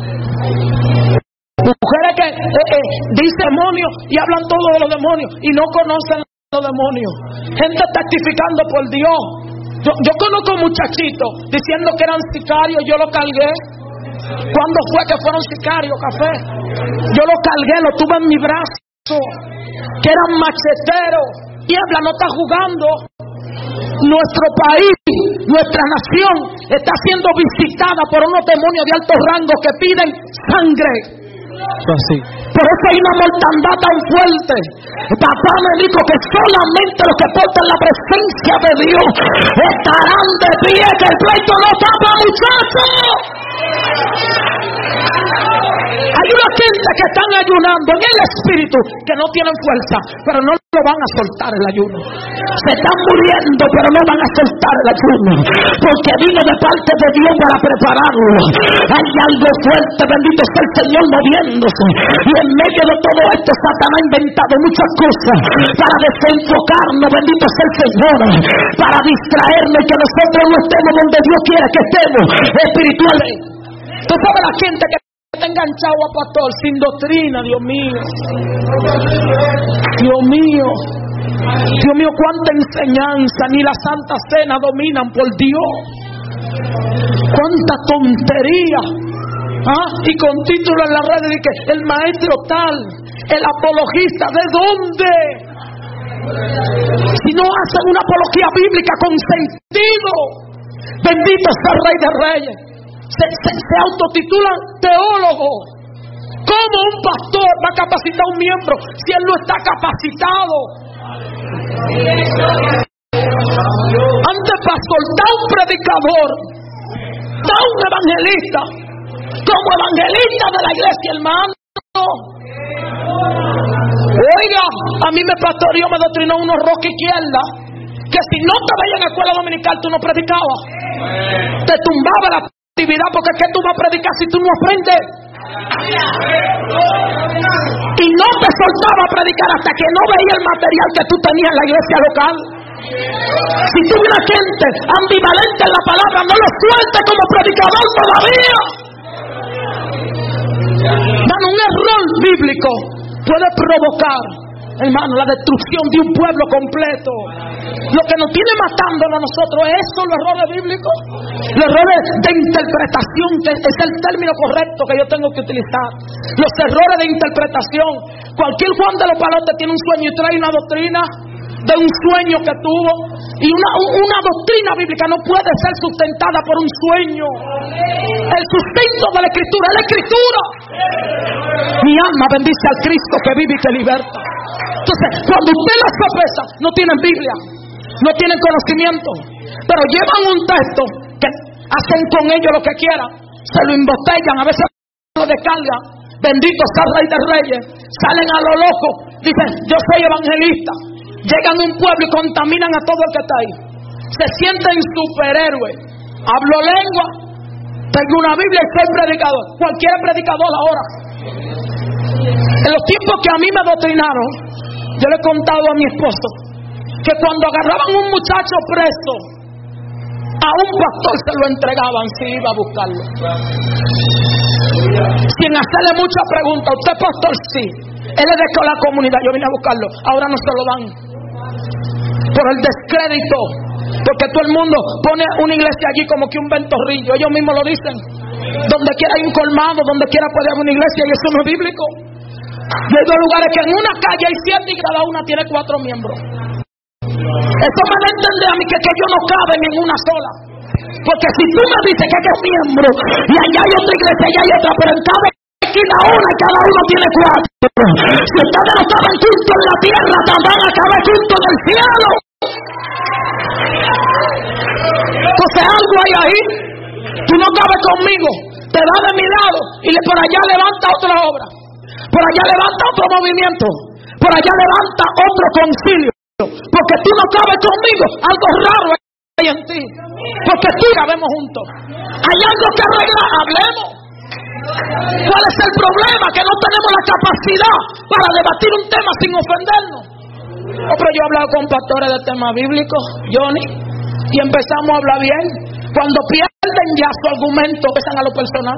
mujeres que dicen demonios y hablan todo de los demonios y no conocen los demonios. Gente testificando por Dios. Yo conozco muchachitos diciendo que eran sicarios. Yo lo cargué. ¿Cuándo fue que fueron sicarios, café? Yo lo cargué, lo tuve en mi brazo. Que eran macheteros. Niebla no está jugando. Nuestro país, nuestra nación está siendo visitada por unos demonios de alto rango que piden sangre. Así. Por eso hay una mortandad tan fuerte. Papá me dijo que solamente los que portan la presencia de Dios estarán de pie, que el pleito no tapa, muchachos. Hay una gente que están ayunando en el espíritu que no tienen fuerza, pero no lo van a soltar el ayuno. Se están muriendo, pero no van a soltar el ayuno, porque vino de parte de Dios para prepararlo. Hay algo fuerte, bendito sea el Señor, moviéndose. Y en medio de todo esto, Satanás ha inventado muchas cosas para desenfocarnos, bendito sea el Señor, para distraernos y que nosotros no estemos donde Dios quiere que estemos espiritualmente. Tú sabes la gente que está enganchado a pastor sin doctrina, Dios mío. Dios mío. Dios mío, cuánta enseñanza, ni la Santa Cena dominan por Dios. Cuánta tontería. Y con título en la red de que el maestro tal, el apologista, ¿de dónde? Si no hacen una apología bíblica con sentido. Bendito sea el Rey de Reyes. Se autotitulan teólogos. ¿Cómo un pastor va a capacitar a un miembro si él no está capacitado? Antes para soltar un predicador, da un evangelista como evangelista de la iglesia, hermano. Oiga, a mí me pastoreó, me doctrinó unos roca izquierda que si no te veían en la escuela dominical tú no predicabas. Te tumbaba la actividad, porque es que tú vas a predicar si tú no aprendes. Y no te soltaba a predicar hasta que no veía el material que tú tenías en la iglesia local. Si tú ves gente ambivalente en la palabra, no lo sueltes como predicador todavía. Mano, un error bíblico puede provocar, hermano, la destrucción de un pueblo completo. Lo que nos tiene matándonos a nosotros es eso, los errores bíblicos, los errores de interpretación, que es el término correcto que yo tengo que utilizar. Los errores de interpretación. Cualquier Juan de los Palotes tiene un sueño y trae una doctrina de un sueño que tuvo, y una doctrina bíblica no puede ser sustentada por un sueño. El sustento de la escritura es la escritura. Mi alma bendice al Cristo que vive y que liberta. Entonces, cuando usted las sopesa, no tienen Biblia, no tienen conocimiento, pero llevan un texto que hacen con ellos lo que quieran, se lo embotellan, a veces lo descargan. Bendito sea el Rey de Reyes. Salen a lo loco, dicen yo soy evangelista, llegan a un pueblo y contaminan a todo el que está ahí. Se sienten superhéroes. Hablo lengua, tengo una Biblia y soy predicador. Cualquier predicador ahora. En los tiempos que a mí me adoctrinaron, yo le he contado a mi esposo que cuando agarraban un muchacho preso, a un pastor se lo entregaban si iba a buscarlo, sin hacerle muchas preguntas. ¿Usted pastor? Sí. Él es de la comunidad, yo vine a buscarlo. Ahora no se lo dan por el descrédito, porque todo el mundo pone una iglesia allí como que un ventorrillo. Ellos mismos lo dicen. Donde quiera hay un colmado, donde quiera puede haber una iglesia, y eso no es bíblico. Yo he ido a lugares que en una calle hay 7 y cada una tiene 4 miembros. Eso me da a entender a mí que ellos no caben en una sola. Porque si tú me dices que es miembro y allá hay otra iglesia, allá hay otra, pero en cada esquina una y cada uno tiene 4. Si ustedes no estaban juntos en la tierra, también acaban juntos en el cielo. Entonces algo hay ahí. Tú no cabes conmigo, te vas de mi lado y por allá levanta otra obra, por allá levanta otro movimiento, por allá levanta otro concilio, porque tú no cabes conmigo. Algo raro hay en ti, porque tú cabemos juntos. Hay algo que arreglar, hablemos. ¿Cuál es el problema? Que no tenemos la capacidad para debatir un tema sin ofendernos. Oh, pero yo he hablado con pastores de temas bíblicos, Johnny, y empezamos a hablar bien. Cuando pierden ya su argumento, empiezan a lo personal.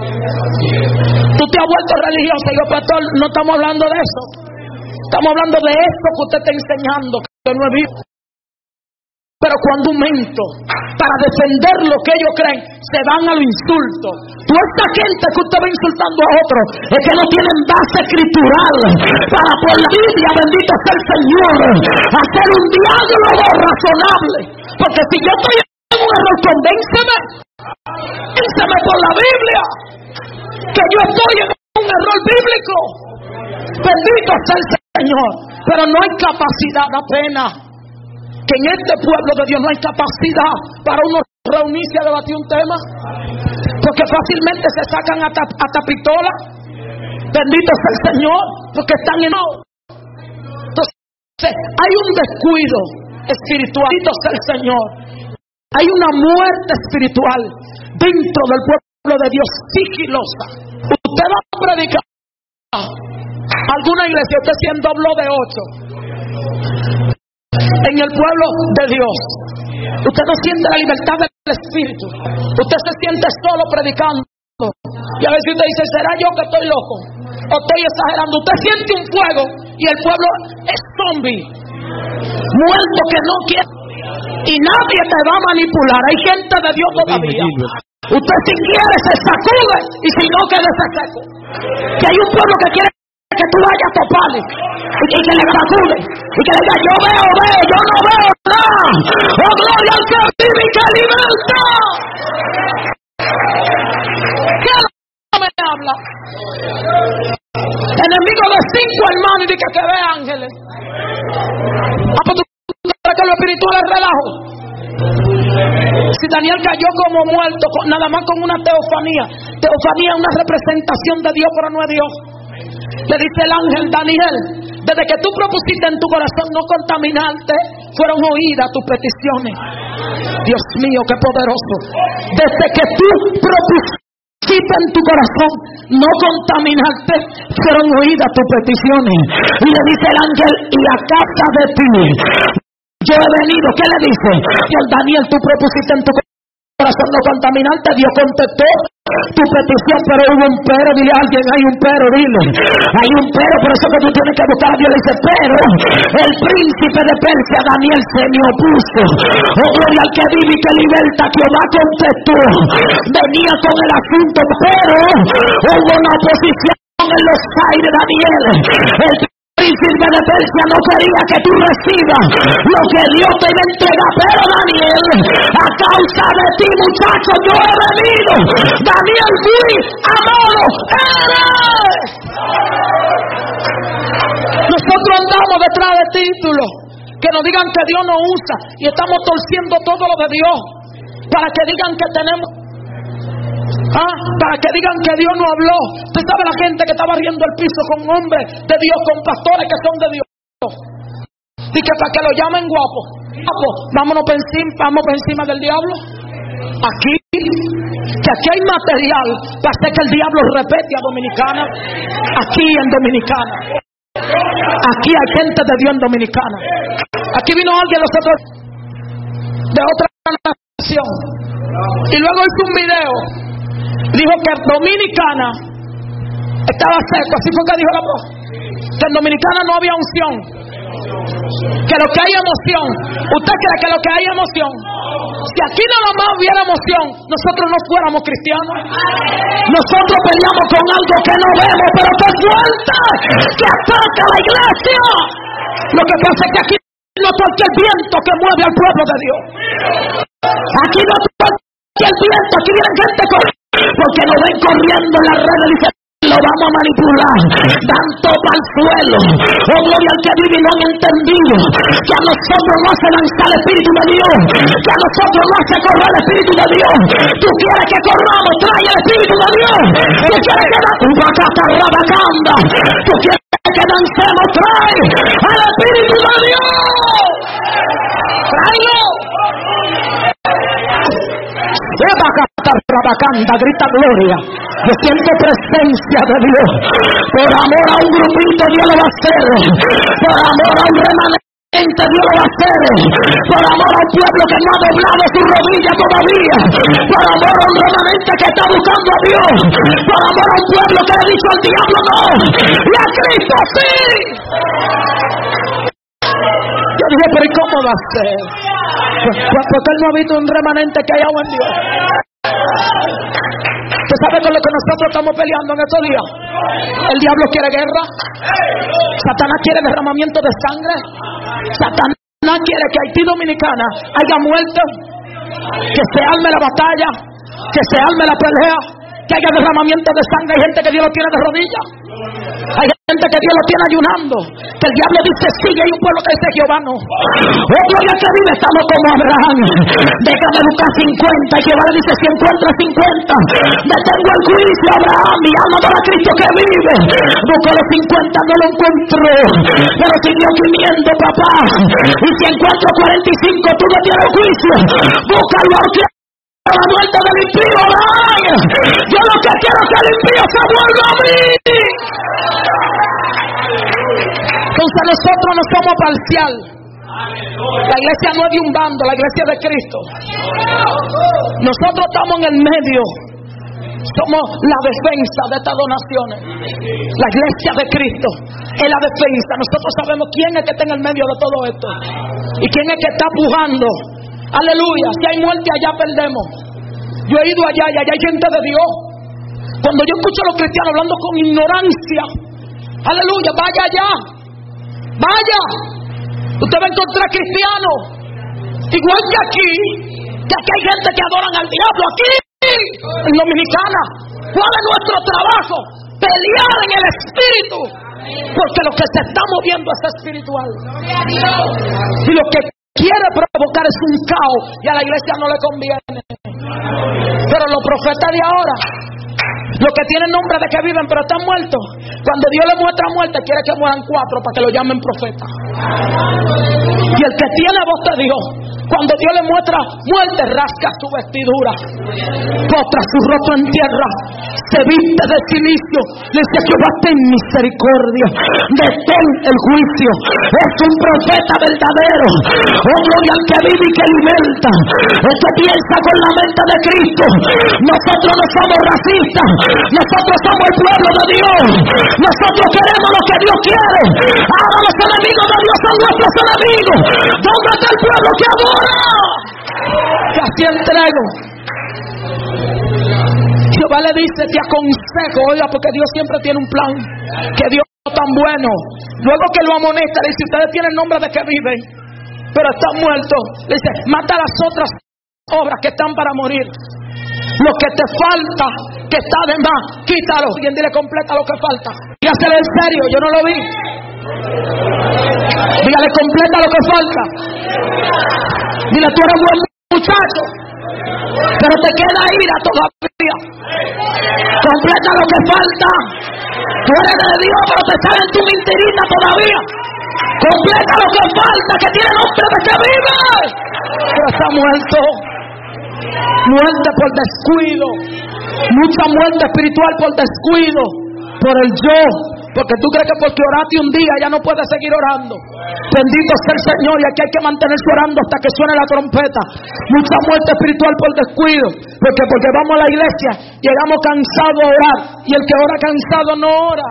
Tú te has vuelto religioso. Y yo, pastor, no estamos hablando de eso. Estamos hablando de esto que usted está enseñando, que no es vivo. Pero cuando un momento para defender lo que ellos creen, se van a lo insulto. Toda esta gente que usted va insultando a otros es que no tienen base escritural para por la Biblia, bendito sea el Señor, hacer un diálogo razonable. Porque si yo estoy en un error, convénceme por la Biblia que yo estoy en un error bíblico. Bendito sea el Señor. Pero no hay capacidad, da pena que en este pueblo de Dios no hay capacidad para uno reunirse a debatir un tema, porque fácilmente se sacan hasta pistola. Bendito sea el Señor, porque están en... Entonces hay un descuido espiritual. Bendito sea el Señor. Hay una muerte espiritual dentro del pueblo de Dios, sigilosa. Usted va a predicar alguna iglesia, usted siendo dobló de 8 en el pueblo de Dios. Usted no siente la libertad del Espíritu. Usted se siente solo predicando. Y a veces usted dice, ¿será yo que estoy loco? ¿O estoy exagerando? Usted siente un fuego y el pueblo es zombie, muerto, que no quiere. Y nadie te va a manipular. Hay gente de Dios todavía. Usted si quiere se sacude y si no quédese seco. Que hay un pueblo que quiere que tú vayas a toparle y que le sacude y que le diga, yo veo, yo no veo nada. Oh, gloria al que vive y que liberta. ¿Qué me habla? Enemigo de 5 hermanos y dice que ve ángeles. ¿Tú crees que lo espiritual es relajo? Si Daniel cayó como muerto, nada más con una teofanía. Teofanía es una representación de Dios, pero no es Dios. Le dice el ángel, Daniel, desde que tú propusiste en tu corazón no contaminarte, fueron oídas tus peticiones. Dios mío, qué poderoso. Desde que tú propusiste en tu corazón no contaminarte, fueron oídas tus peticiones. Y le dice el ángel, y a causa de ti yo he venido. ¿Qué le dice? Y el Daniel, tú propusiste en tu corazón no contaminarte. Dios contestó tu petición, pero hubo un pero. Dile a alguien, hay un pero, dile. Hay un pero, por eso que tú tienes que buscar a Dios. Le dice, pero el príncipe de Persia, Daniel, se me opuso. Oh, gloria al que vive y que liberta. Jehová contestó. Venía con el asunto, pero hubo una oposición en los aires, Daniel. El príncipe de Persia no quería que tú recibas lo que Dios te iba a entregar, pero Daniel, a causa de ti, muchacho, yo he venido. Daniel, fui amado eres. Nosotros andamos detrás de títulos que nos digan que Dios nos usa y estamos torciendo todo lo de Dios para que digan que tenemos, para que digan que Dios no habló. Usted sabe la gente que está barriendo el piso con hombres de Dios, con pastores que son de Dios, y que para que lo llamen guapo, vámonos por encima del diablo. Aquí hay material para hacer que el diablo respete a Dominicana. Aquí en Dominicana, aquí hay gente de Dios en Dominicana. Aquí vino alguien de otra nación y luego hizo un video. Dijo que Dominicana estaba seco. Así fue que dijo la voz. Que en Dominicana no había unción. Que lo que hay emoción. ¿Usted cree que lo que hay emoción? Si aquí nada más hubiera emoción, nosotros no fuéramos cristianos. Nosotros peleamos con algo que no vemos, pero que fuerte, que ataca a la iglesia. Lo que pasa es que aquí no toca el viento que mueve al pueblo de Dios. Aquí no toca el viento. Aquí viene gente con... porque nos ven corriendo en las redes. Dice, lo vamos a manipular, dan topa al suelo. Oh, gloria al que vive y no han entendido que a nosotros no hace lanzar el Espíritu de Dios, que a nosotros no hace correr el Espíritu de Dios. Tú quieres que corramos, trae el Espíritu de Dios. Tú quieres que tú quieres que dancemos, trae al Espíritu de Dios. Tráelo. Grita gloria. Yo siento presencia de Dios. Por amor a un grupito Dios lo va a hacer. Por amor a un remanente Dios lo va a hacer. Por amor a un pueblo que no ha doblado su rodilla todavía. Por amor a un remanente que está buscando a Dios. Por amor a un pueblo que le ha dicho al diablo no. Y a Cristo sí. Yo dije, pero ¿y cómo va a ser? Pues porque él no ha visto un remanente que haya en Dios. ¿Usted sabe con lo que nosotros estamos peleando en estos días? El diablo quiere guerra. Satanás quiere derramamiento de sangre. Satanás quiere que Haití Dominicana haya muerto. Que se arme la batalla. Que se arme la pelea. Que haya derramamiento de sangre. Hay gente que Dios lo tiene de rodillas. Hay gente que Dios lo tiene ayunando. Que el diablo dice sí, y hay un pueblo que dice Jehová no. Oh, gloria que vive, estamos como Abraham. Déjame buscar 50. Y Jehová le dice si encuentra 50. Detengo el juicio, Abraham, mi alma para Cristo que vive. Busco los 50, no lo encontró. Pero siguió gimiendo, papá. Y si encuentro 45, tú no tienes juicio. Búscalo aquí. La muerte del impío, Abraham. Yo lo que quiero es que el impío se vuelva a mí. Entonces nosotros no somos parcial. La iglesia no es de un bando, la iglesia es de Cristo. Nosotros estamos en el medio. Somos la defensa de estas donaciones. La iglesia de Cristo es la defensa. Nosotros sabemos quién es que está en el medio de todo esto y quién es que está pujando. Aleluya. Si hay muerte allá perdemos. Yo he ido allá y allá hay gente de Dios. Cuando yo escucho a los cristianos hablando con ignorancia, aleluya, vaya allá. Vaya. Usted va a encontrar cristianos igual que aquí hay gente que adoran al diablo aquí en Dominicana. ¿Cuál es nuestro trabajo? Pelear en el espíritu, porque lo que se está moviendo es espiritual. Y lo que quiere provocar es un caos y a la iglesia no le conviene. Pero los profetas de ahora, los que tienen nombre de que viven pero están muertos, cuando Dios les muestra muerte quiere que mueran 4 para que lo llamen profeta. Y el que tiene voz de Dios, cuando Dios le muestra muerte, rasga su vestidura, postra su rostro en tierra, se viste de silicio, le dice Jehová ten misericordia, detén el juicio. Es un profeta verdadero. Oh, gloria al que vive y que liberta. El que piensa con la mente de Cristo. Nosotros no somos racistas. Nosotros somos el pueblo de Dios. Nosotros queremos lo que Dios quiere. Ahora los enemigos de Dios son nuestros enemigos. ¿Dónde está el pueblo que adora? Que así entrego. Jehová le dice, te aconsejo, oiga, porque Dios siempre tiene un plan, que Dios es tan bueno. Luego que lo amonesta, le dice, ustedes tienen nombre de que viven, pero están muertos. Le dice, mata las otras obras que están para morir. Lo que te falta, que está de más, quítalo. Y dile, completa lo que falta. Dígaselo en serio, yo no lo vi. Dígale, completa lo que falta. Dile, tú eres un buen muchacho, pero te queda ira todavía. Completa lo que falta. Tú eres de Dios, pero te sale en tu mentirita todavía. Completa lo que falta, que tiene nombre de que vive, pero está muerto. Muerte por descuido. Mucha muerte espiritual por descuido, por el yo. Porque tú crees que porque oraste un día ya no puedes seguir orando. Bendito sea el Señor, y aquí hay que mantenerse orando hasta que suene la trompeta. Mucha muerte espiritual por descuido. Porque vamos a la iglesia, llegamos cansados a orar, y el que ora cansado no ora.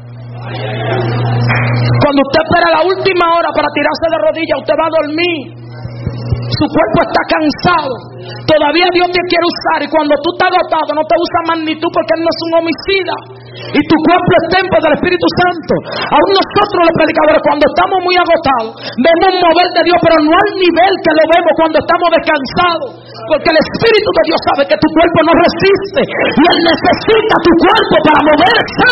Cuando usted espera la última hora para tirarse de rodillas, usted va a dormir. Su cuerpo está cansado. Todavía Dios te quiere usar, y cuando tú estás agotado no te usa más ni tú, porque Él no es un homicida. Y tu cuerpo es templo del Espíritu Santo. Aún nosotros los predicadores, cuando estamos muy agotados, vemos un mover de Dios, pero no al nivel que lo vemos cuando estamos descansados. Porque el Espíritu de Dios sabe que tu cuerpo no resiste y Él necesita tu cuerpo para moverse.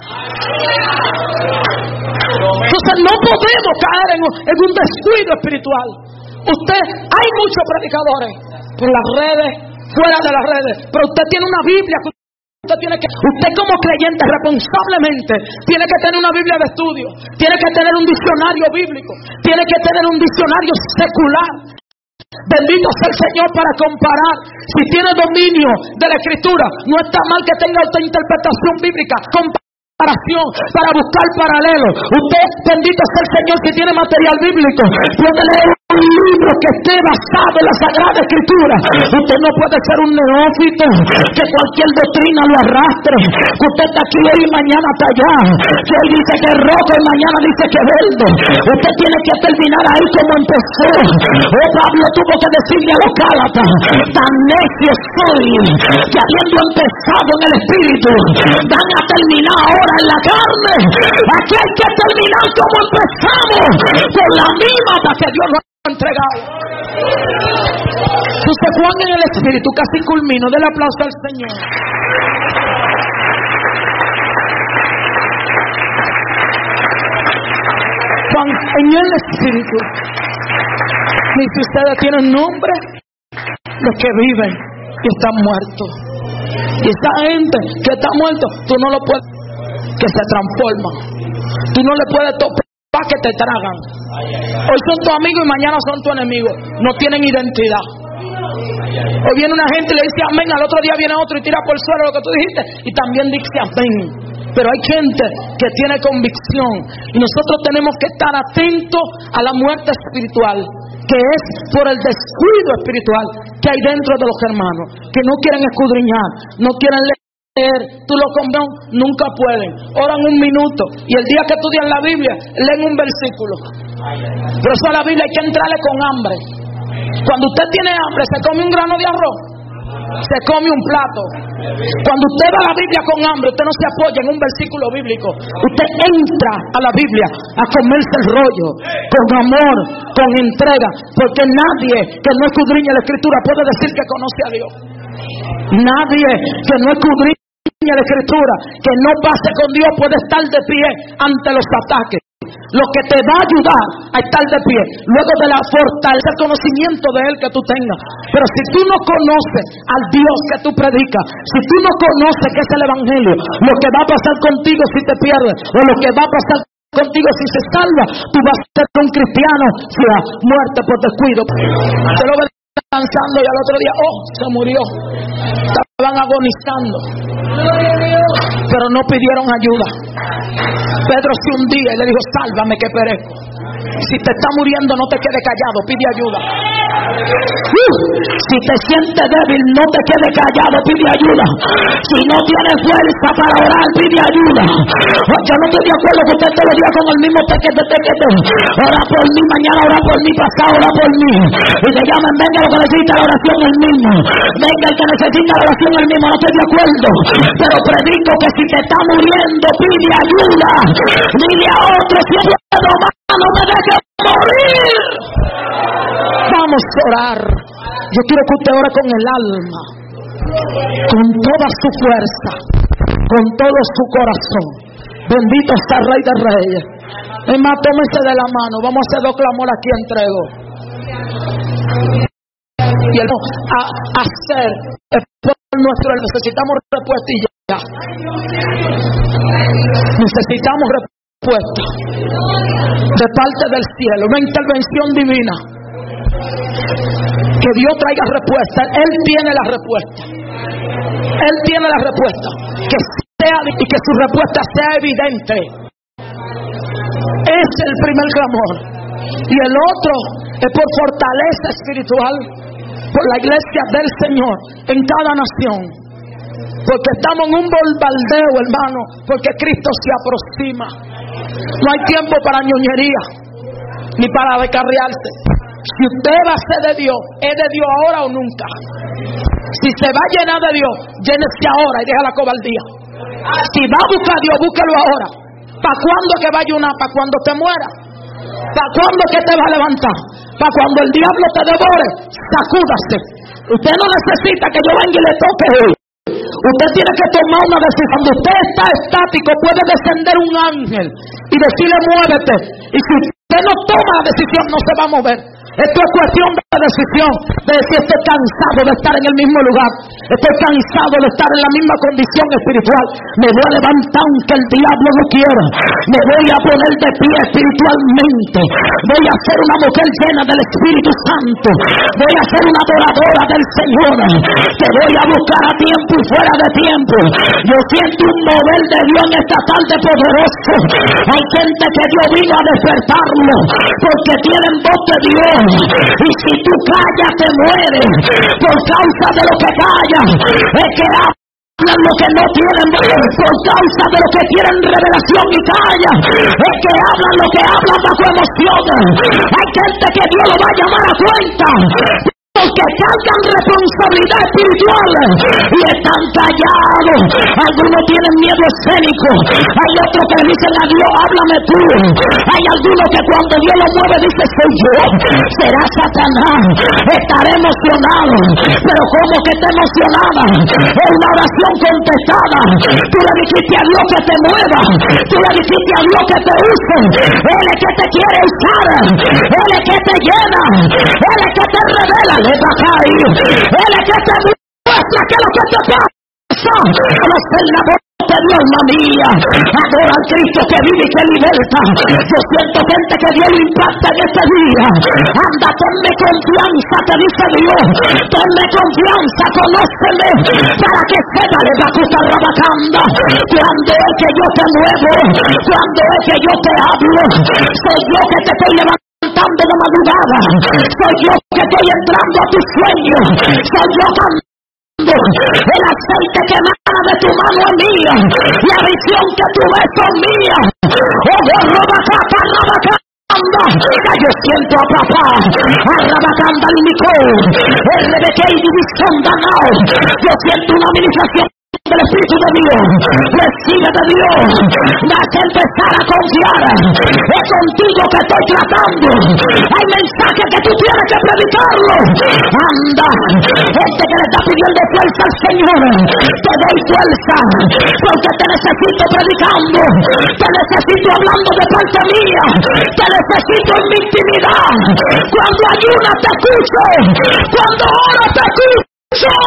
Entonces no podemos caer en un descuido espiritual. Hay muchos predicadores por las redes, fuera de las redes, pero usted tiene una Biblia que usted como creyente responsablemente tiene que tener una Biblia de estudio, tiene que tener un diccionario bíblico, tiene que tener un diccionario secular. Bendito sea el Señor para comparar. Si tiene dominio de la Escritura, no está mal que tenga otra interpretación bíblica, comparación, para buscar paralelos. Usted, bendito sea el Señor, si tiene material bíblico, puede leer un libro que esté basado en la Sagrada Escritura. Usted no puede ser un neófito que cualquier doctrina lo arrastre. Usted está aquí hoy y mañana está allá, que hoy dice que es rojo y mañana dice que es verde. Usted tiene que terminar ahí como empezó. Pablo tuvo que decirle a los Gálatas: tan necio soy que habiendo empezado en el Espíritu van a terminar ahora en la carne. Aquí hay que terminar como empezamos, con la misma para que Dios nos entregado. Entonces Juan en el Espíritu casi culminó. Del aplauso al Señor. Juan en el Espíritu dice: ustedes tienen nombre los que viven y están muertos. Y esa gente que está muerto, tú no lo puedes, que se transforman, tú no le puedes topar, que te tragan. Hoy son tu amigo y mañana son tu enemigo. No tienen identidad. Hoy viene una gente y le dice amén, al otro día viene otro y tira por el suelo lo que tú dijiste y también dice amén. Pero hay gente que tiene convicción y nosotros tenemos que estar atentos a la muerte espiritual, que es por el descuido espiritual que hay dentro de los hermanos, que no quieren escudriñar, no quieren leer. Tú lo compras, nunca pueden. Oran un minuto y el día que estudian la Biblia leen un versículo. Pero eso a la Biblia hay que entrarle con hambre. Cuando usted tiene hambre, se come un grano de arroz, se come un plato. Cuando usted va a la Biblia con hambre, usted no se apoya en un versículo bíblico. Usted entra a la Biblia a comerse el rollo, con amor, con entrega, porque nadie que no escudriñe la Escritura puede decir que conoce a Dios. Nadie que no escudriñe la Escritura, que no pase con Dios, puede estar de pie ante los ataques. Lo que te va a ayudar a estar de pie, luego de la fortaleza, el conocimiento de Él que tú tengas. Pero si tú no conoces al Dios que tú predicas, si tú no conoces que es el Evangelio, lo que va a pasar contigo si te pierdes, o lo que va a pasar contigo si se salva, tú vas a ser un cristiano, sea muerte por descuido. Te lo ven danzando y al otro día, se murió. Estaban agonizando, pero no pidieron ayuda. Pedro se hundía y le dijo: sálvame que perezco. Si te está muriendo, no te quedes callado, pide ayuda. Si te sientes débil, no te quedes callado, pide ayuda. Si no tienes fuerza para orar, pide ayuda. Yo no estoy de acuerdo que usted todos los días con el mismo tequete. Ora por mí, mañana ora por mí, pasado ora por mí. Y te llaman: venga, lo que necesita la oración el mismo. Venga, el que necesita la oración el mismo. No estoy de acuerdo, pero predico que si te está muriendo, pide ayuda. Dile a otro: si puedo más, no me dejes morir. Vamos a orar. Yo quiero que usted ore con el alma, con toda su fuerza, con todo su corazón. Bendito sea el Rey de Reyes. Es más, tómese de la mano. Vamos a hacer dos clamores aquí entre dos. Y el hacer es por nuestro. Necesitamos respuesta y ya. Necesitamos respuesta de parte del cielo, una intervención divina. Que Dios traiga respuesta. Él tiene la respuesta. Él tiene la respuesta. Que sea y que su respuesta sea evidente. Es el primer clamor. Y el otro es por fortaleza espiritual, por la iglesia del Señor en cada nación. Porque estamos en un bombardeo, hermano, porque Cristo se aproxima. No hay tiempo para ñoñería ni para descarriarse. Si usted va a ser de Dios, ¿es de Dios ahora o nunca? Si se va a llenar de Dios, llénese ahora y deja la cobardía. Si va a buscar a Dios, búsquelo ahora. ¿Para cuándo que va a ayunar? ¿Para cuando te muera? ¿Para cuándo que te va a levantar? ¿Para cuando el diablo te devore? Sacúdase. Usted no necesita que yo venga y le toque hoy. Usted tiene que tomar una decisión. Cuando usted está estático, puede descender un ángel y decirle muévete. Y si usted no toma la decisión, no se va a mover. Esto es cuestión de decisión, de decir estoy cansado de estar en el mismo lugar, estoy cansado de estar en la misma condición espiritual, me voy a levantar aunque el diablo no quiera, me voy a poner de pie espiritualmente, voy a ser una mujer llena del Espíritu Santo, voy a ser una adoradora del Señor, que voy a buscar a tiempo y fuera de tiempo. Yo siento un mover de Dios en esta tarde poderoso. Hay gente que Dios vino a despertarlo, porque tienen voz de Dios. Y si tú callas te mueres por causa de lo que callas. Es que hablan lo que no tienen por causa de lo que tienen revelación y callan. Es que hablan lo que hablan bajo emoción. Hay gente que Dios lo va a llamar a cuenta porque cargan responsabilidad espiritual y están callados. Algunos tienen miedo escénico, hay otros que le dicen a Dios háblame tú, hay algunos que cuando Dios lo mueve dice soy yo, será Satanás. Estaré emocionado, pero como que está emocionada, es una oración contestada. Tú le dijiste a Dios que te mueva, tú le dijiste a Dios que te use. Él es que te quiere usar, Él es que te llena, Él es que te revela. Él es que te muestra que lo que te pasa no es la voz de Dios, alma mía. Adora al Cristo que vive y que liberta. Yo siento gente que Dios lo impacta en este día. Anda, tenme confianza, te dice Dios. Tenme confianza, conóceme, para que sepa le va a gustar rabacanda. Cuando es que yo te muevo, cuando es que yo te hablo, soy yo que te estoy levantando de madrugada, soy yo que estoy entrando a tus sueños, soy yo cantando, el aceite que emana de tu mano es mía, la visión que tú ves son mía. Yo siento a papá, arrabacanda el micro, el rebeque y división danao. Yo siento una administración del Espíritu de Dios. Recibe de Dios. Vas a empezar a confiar. Es contigo que estoy tratando. Hay mensajes que tú tienes que predicarlo. Anda, este que le está pidiendo fuerza al Señor, te doy fuerza, porque te necesito predicando, te necesito hablando de parte mía, te necesito en mi intimidad. Cuando ayuna te escucho, cuando oro te escucho.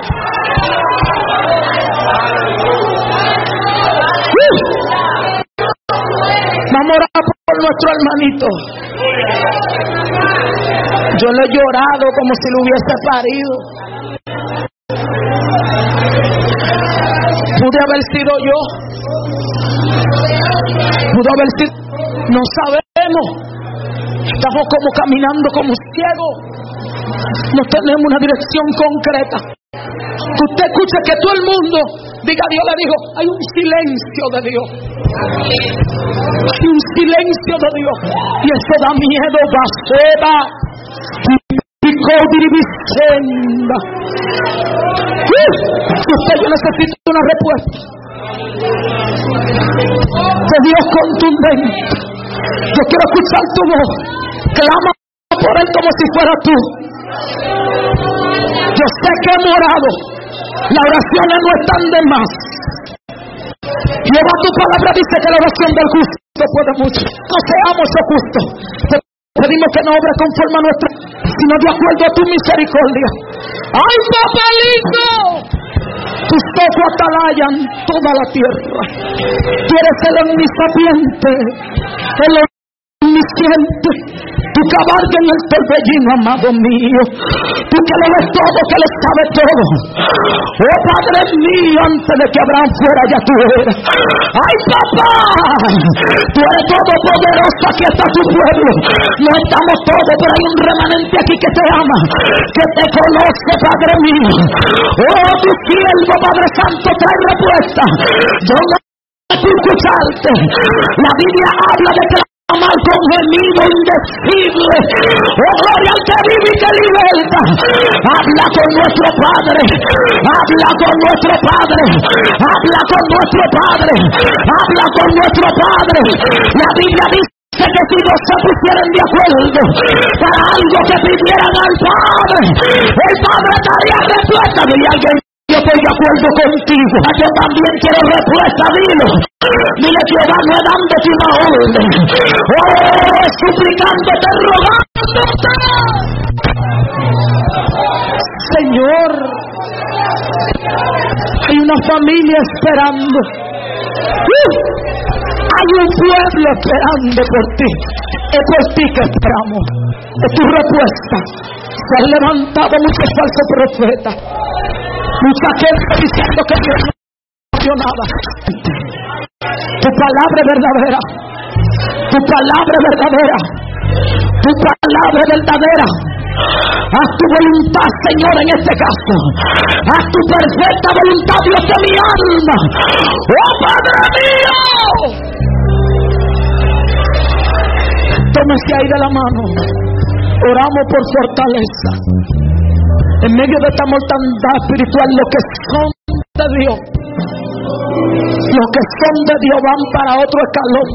Vamos a orar por nuestro hermanito. Yo le he llorado como si lo hubiese parido. Pude haber sido yo. Pudo haber sido. No sabemos. Estamos como caminando como ciegos. No tenemos una dirección concreta. Que usted escuche que todo el mundo diga Dios le dijo, hay un silencio de Dios. Hay un silencio de Dios. Y eso da miedo, baseba. Usted, yo necesito una respuesta de Dios contundente. Yo quiero escuchar tu voz. Clama por él como si fuera tú. Yo sé que he morado. Las oraciones no están de más. Lleva tu palabra, dice que la oración del justo puede mucho. No seamos esos justos. Pedimos que no obre conforme a nuestra, sino de acuerdo a tu misericordia. ¡Ay, papelito! Tus ojos atalayan toda la tierra. Tú eres el omnisapiente, el omnisciente. Tú que abarcas en el torbellino, amado mío. Tú que lo ves todo, que lo sabes todo. Oh Padre mío, antes de que Abraham fuera, ya tú eras. ¡Ay, papá! Tú eres todopoderoso, aquí está tu pueblo. No estamos todos, pero hay un remanente aquí que te ama, que te conoce, Padre mío. Oh, tu siervo, Padre Santo, trae respuesta. Yo no puedo escucharte. La Biblia habla de que mal con gemido indecible. Oh, gloria al que vive y que liberta. Habla con nuestro Padre. Habla con nuestro Padre. Habla con nuestro Padre. Habla con nuestro Padre. La Biblia dice que si no se pusieran de acuerdo para algo que pidieran al Padre, el Padre estaría respuesta. Y alguien, yo estoy de acuerdo contigo. Yo también quiero respuesta, dilo. Dile, Jehová no es dándote una orden, oh, es suplicándote, rogándote. Señor, hay una familia esperando. Hay un pueblo esperando por ti. Es por ti que esperamos. Es tu respuesta. Se han levantado muchos falsos profetas. Mucha gente diciendo que Dios no dio nada. Tu palabra es verdadera. Tu palabra es verdadera. Tu palabra es verdadera. Haz tu voluntad, Señor, en este caso. Haz tu perfecta voluntad, Dios de mi alma. ¡Oh, Padre mío! Tómese ahí de la mano. Oramos por fortaleza. En medio de esta mortandad espiritual, los que son de Dios, los que son de Dios van para otro escalón.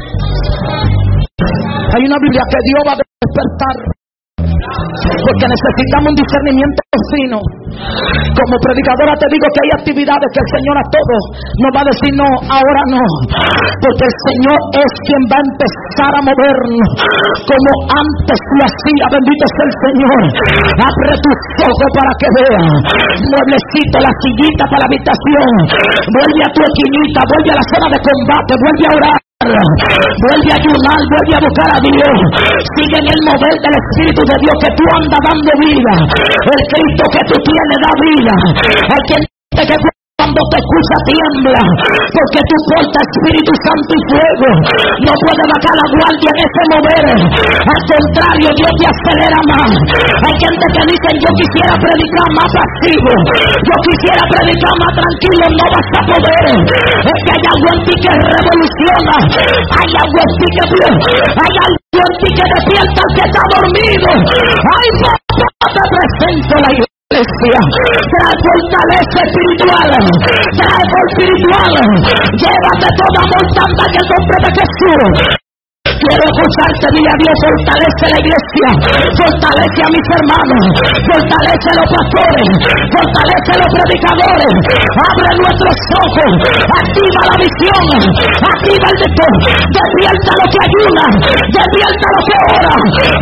Hay una Biblia que Dios va a despertar, porque necesitamos un discernimiento fino. Como predicadora te digo que hay actividades que el Señor a todos nos va a decir no, ahora no, porque el Señor es quien va a empezar a movernos como antes lo hacía. Bendito sea el Señor. Abre tus ojos para que veas. Mueblecito, la sillita para la habitación. Vuelve a tu esquinita, vuelve a la zona de combate, vuelve a orar. Vuelve a ayunar, vuelve a buscar a Dios. Sigue en el mover del Espíritu de Dios, que tú andas dando vida. El Cristo que tú tienes da vida. Hay quien dice que cuando te escucha tiembla, porque tú portas Espíritu Santo y fuego. No puedes bajar la guardia en ese mover. Al contrario, Dios te acelera más. Hay gente que dice, yo quisiera predicar más pasivo, yo quisiera predicar más tranquilo. No vas a poder. Es que hay algo en ti que revoluciona. Hay algo en ti que hay algo en ti que despierta al que está dormido. Ay, papá, te presento la iglesia. Trae fortaleza espiritual. Trae espiritual. Llévate toda mortandad en el nombre de Jesús. Quiero escucharte, dile a Dios, fortalece la iglesia, fortalece a mis hermanos, fortalece a los pastores, fortalece a los predicadores. Abre nuestros ojos, activa la visión, activa el deseo, despierta lo que ayuda, despierta lo que ora.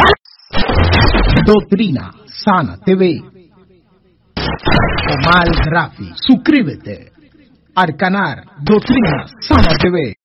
Doctrina Sana TV. Omar Rafi, suscríbete al canal Doctrina Sana TV.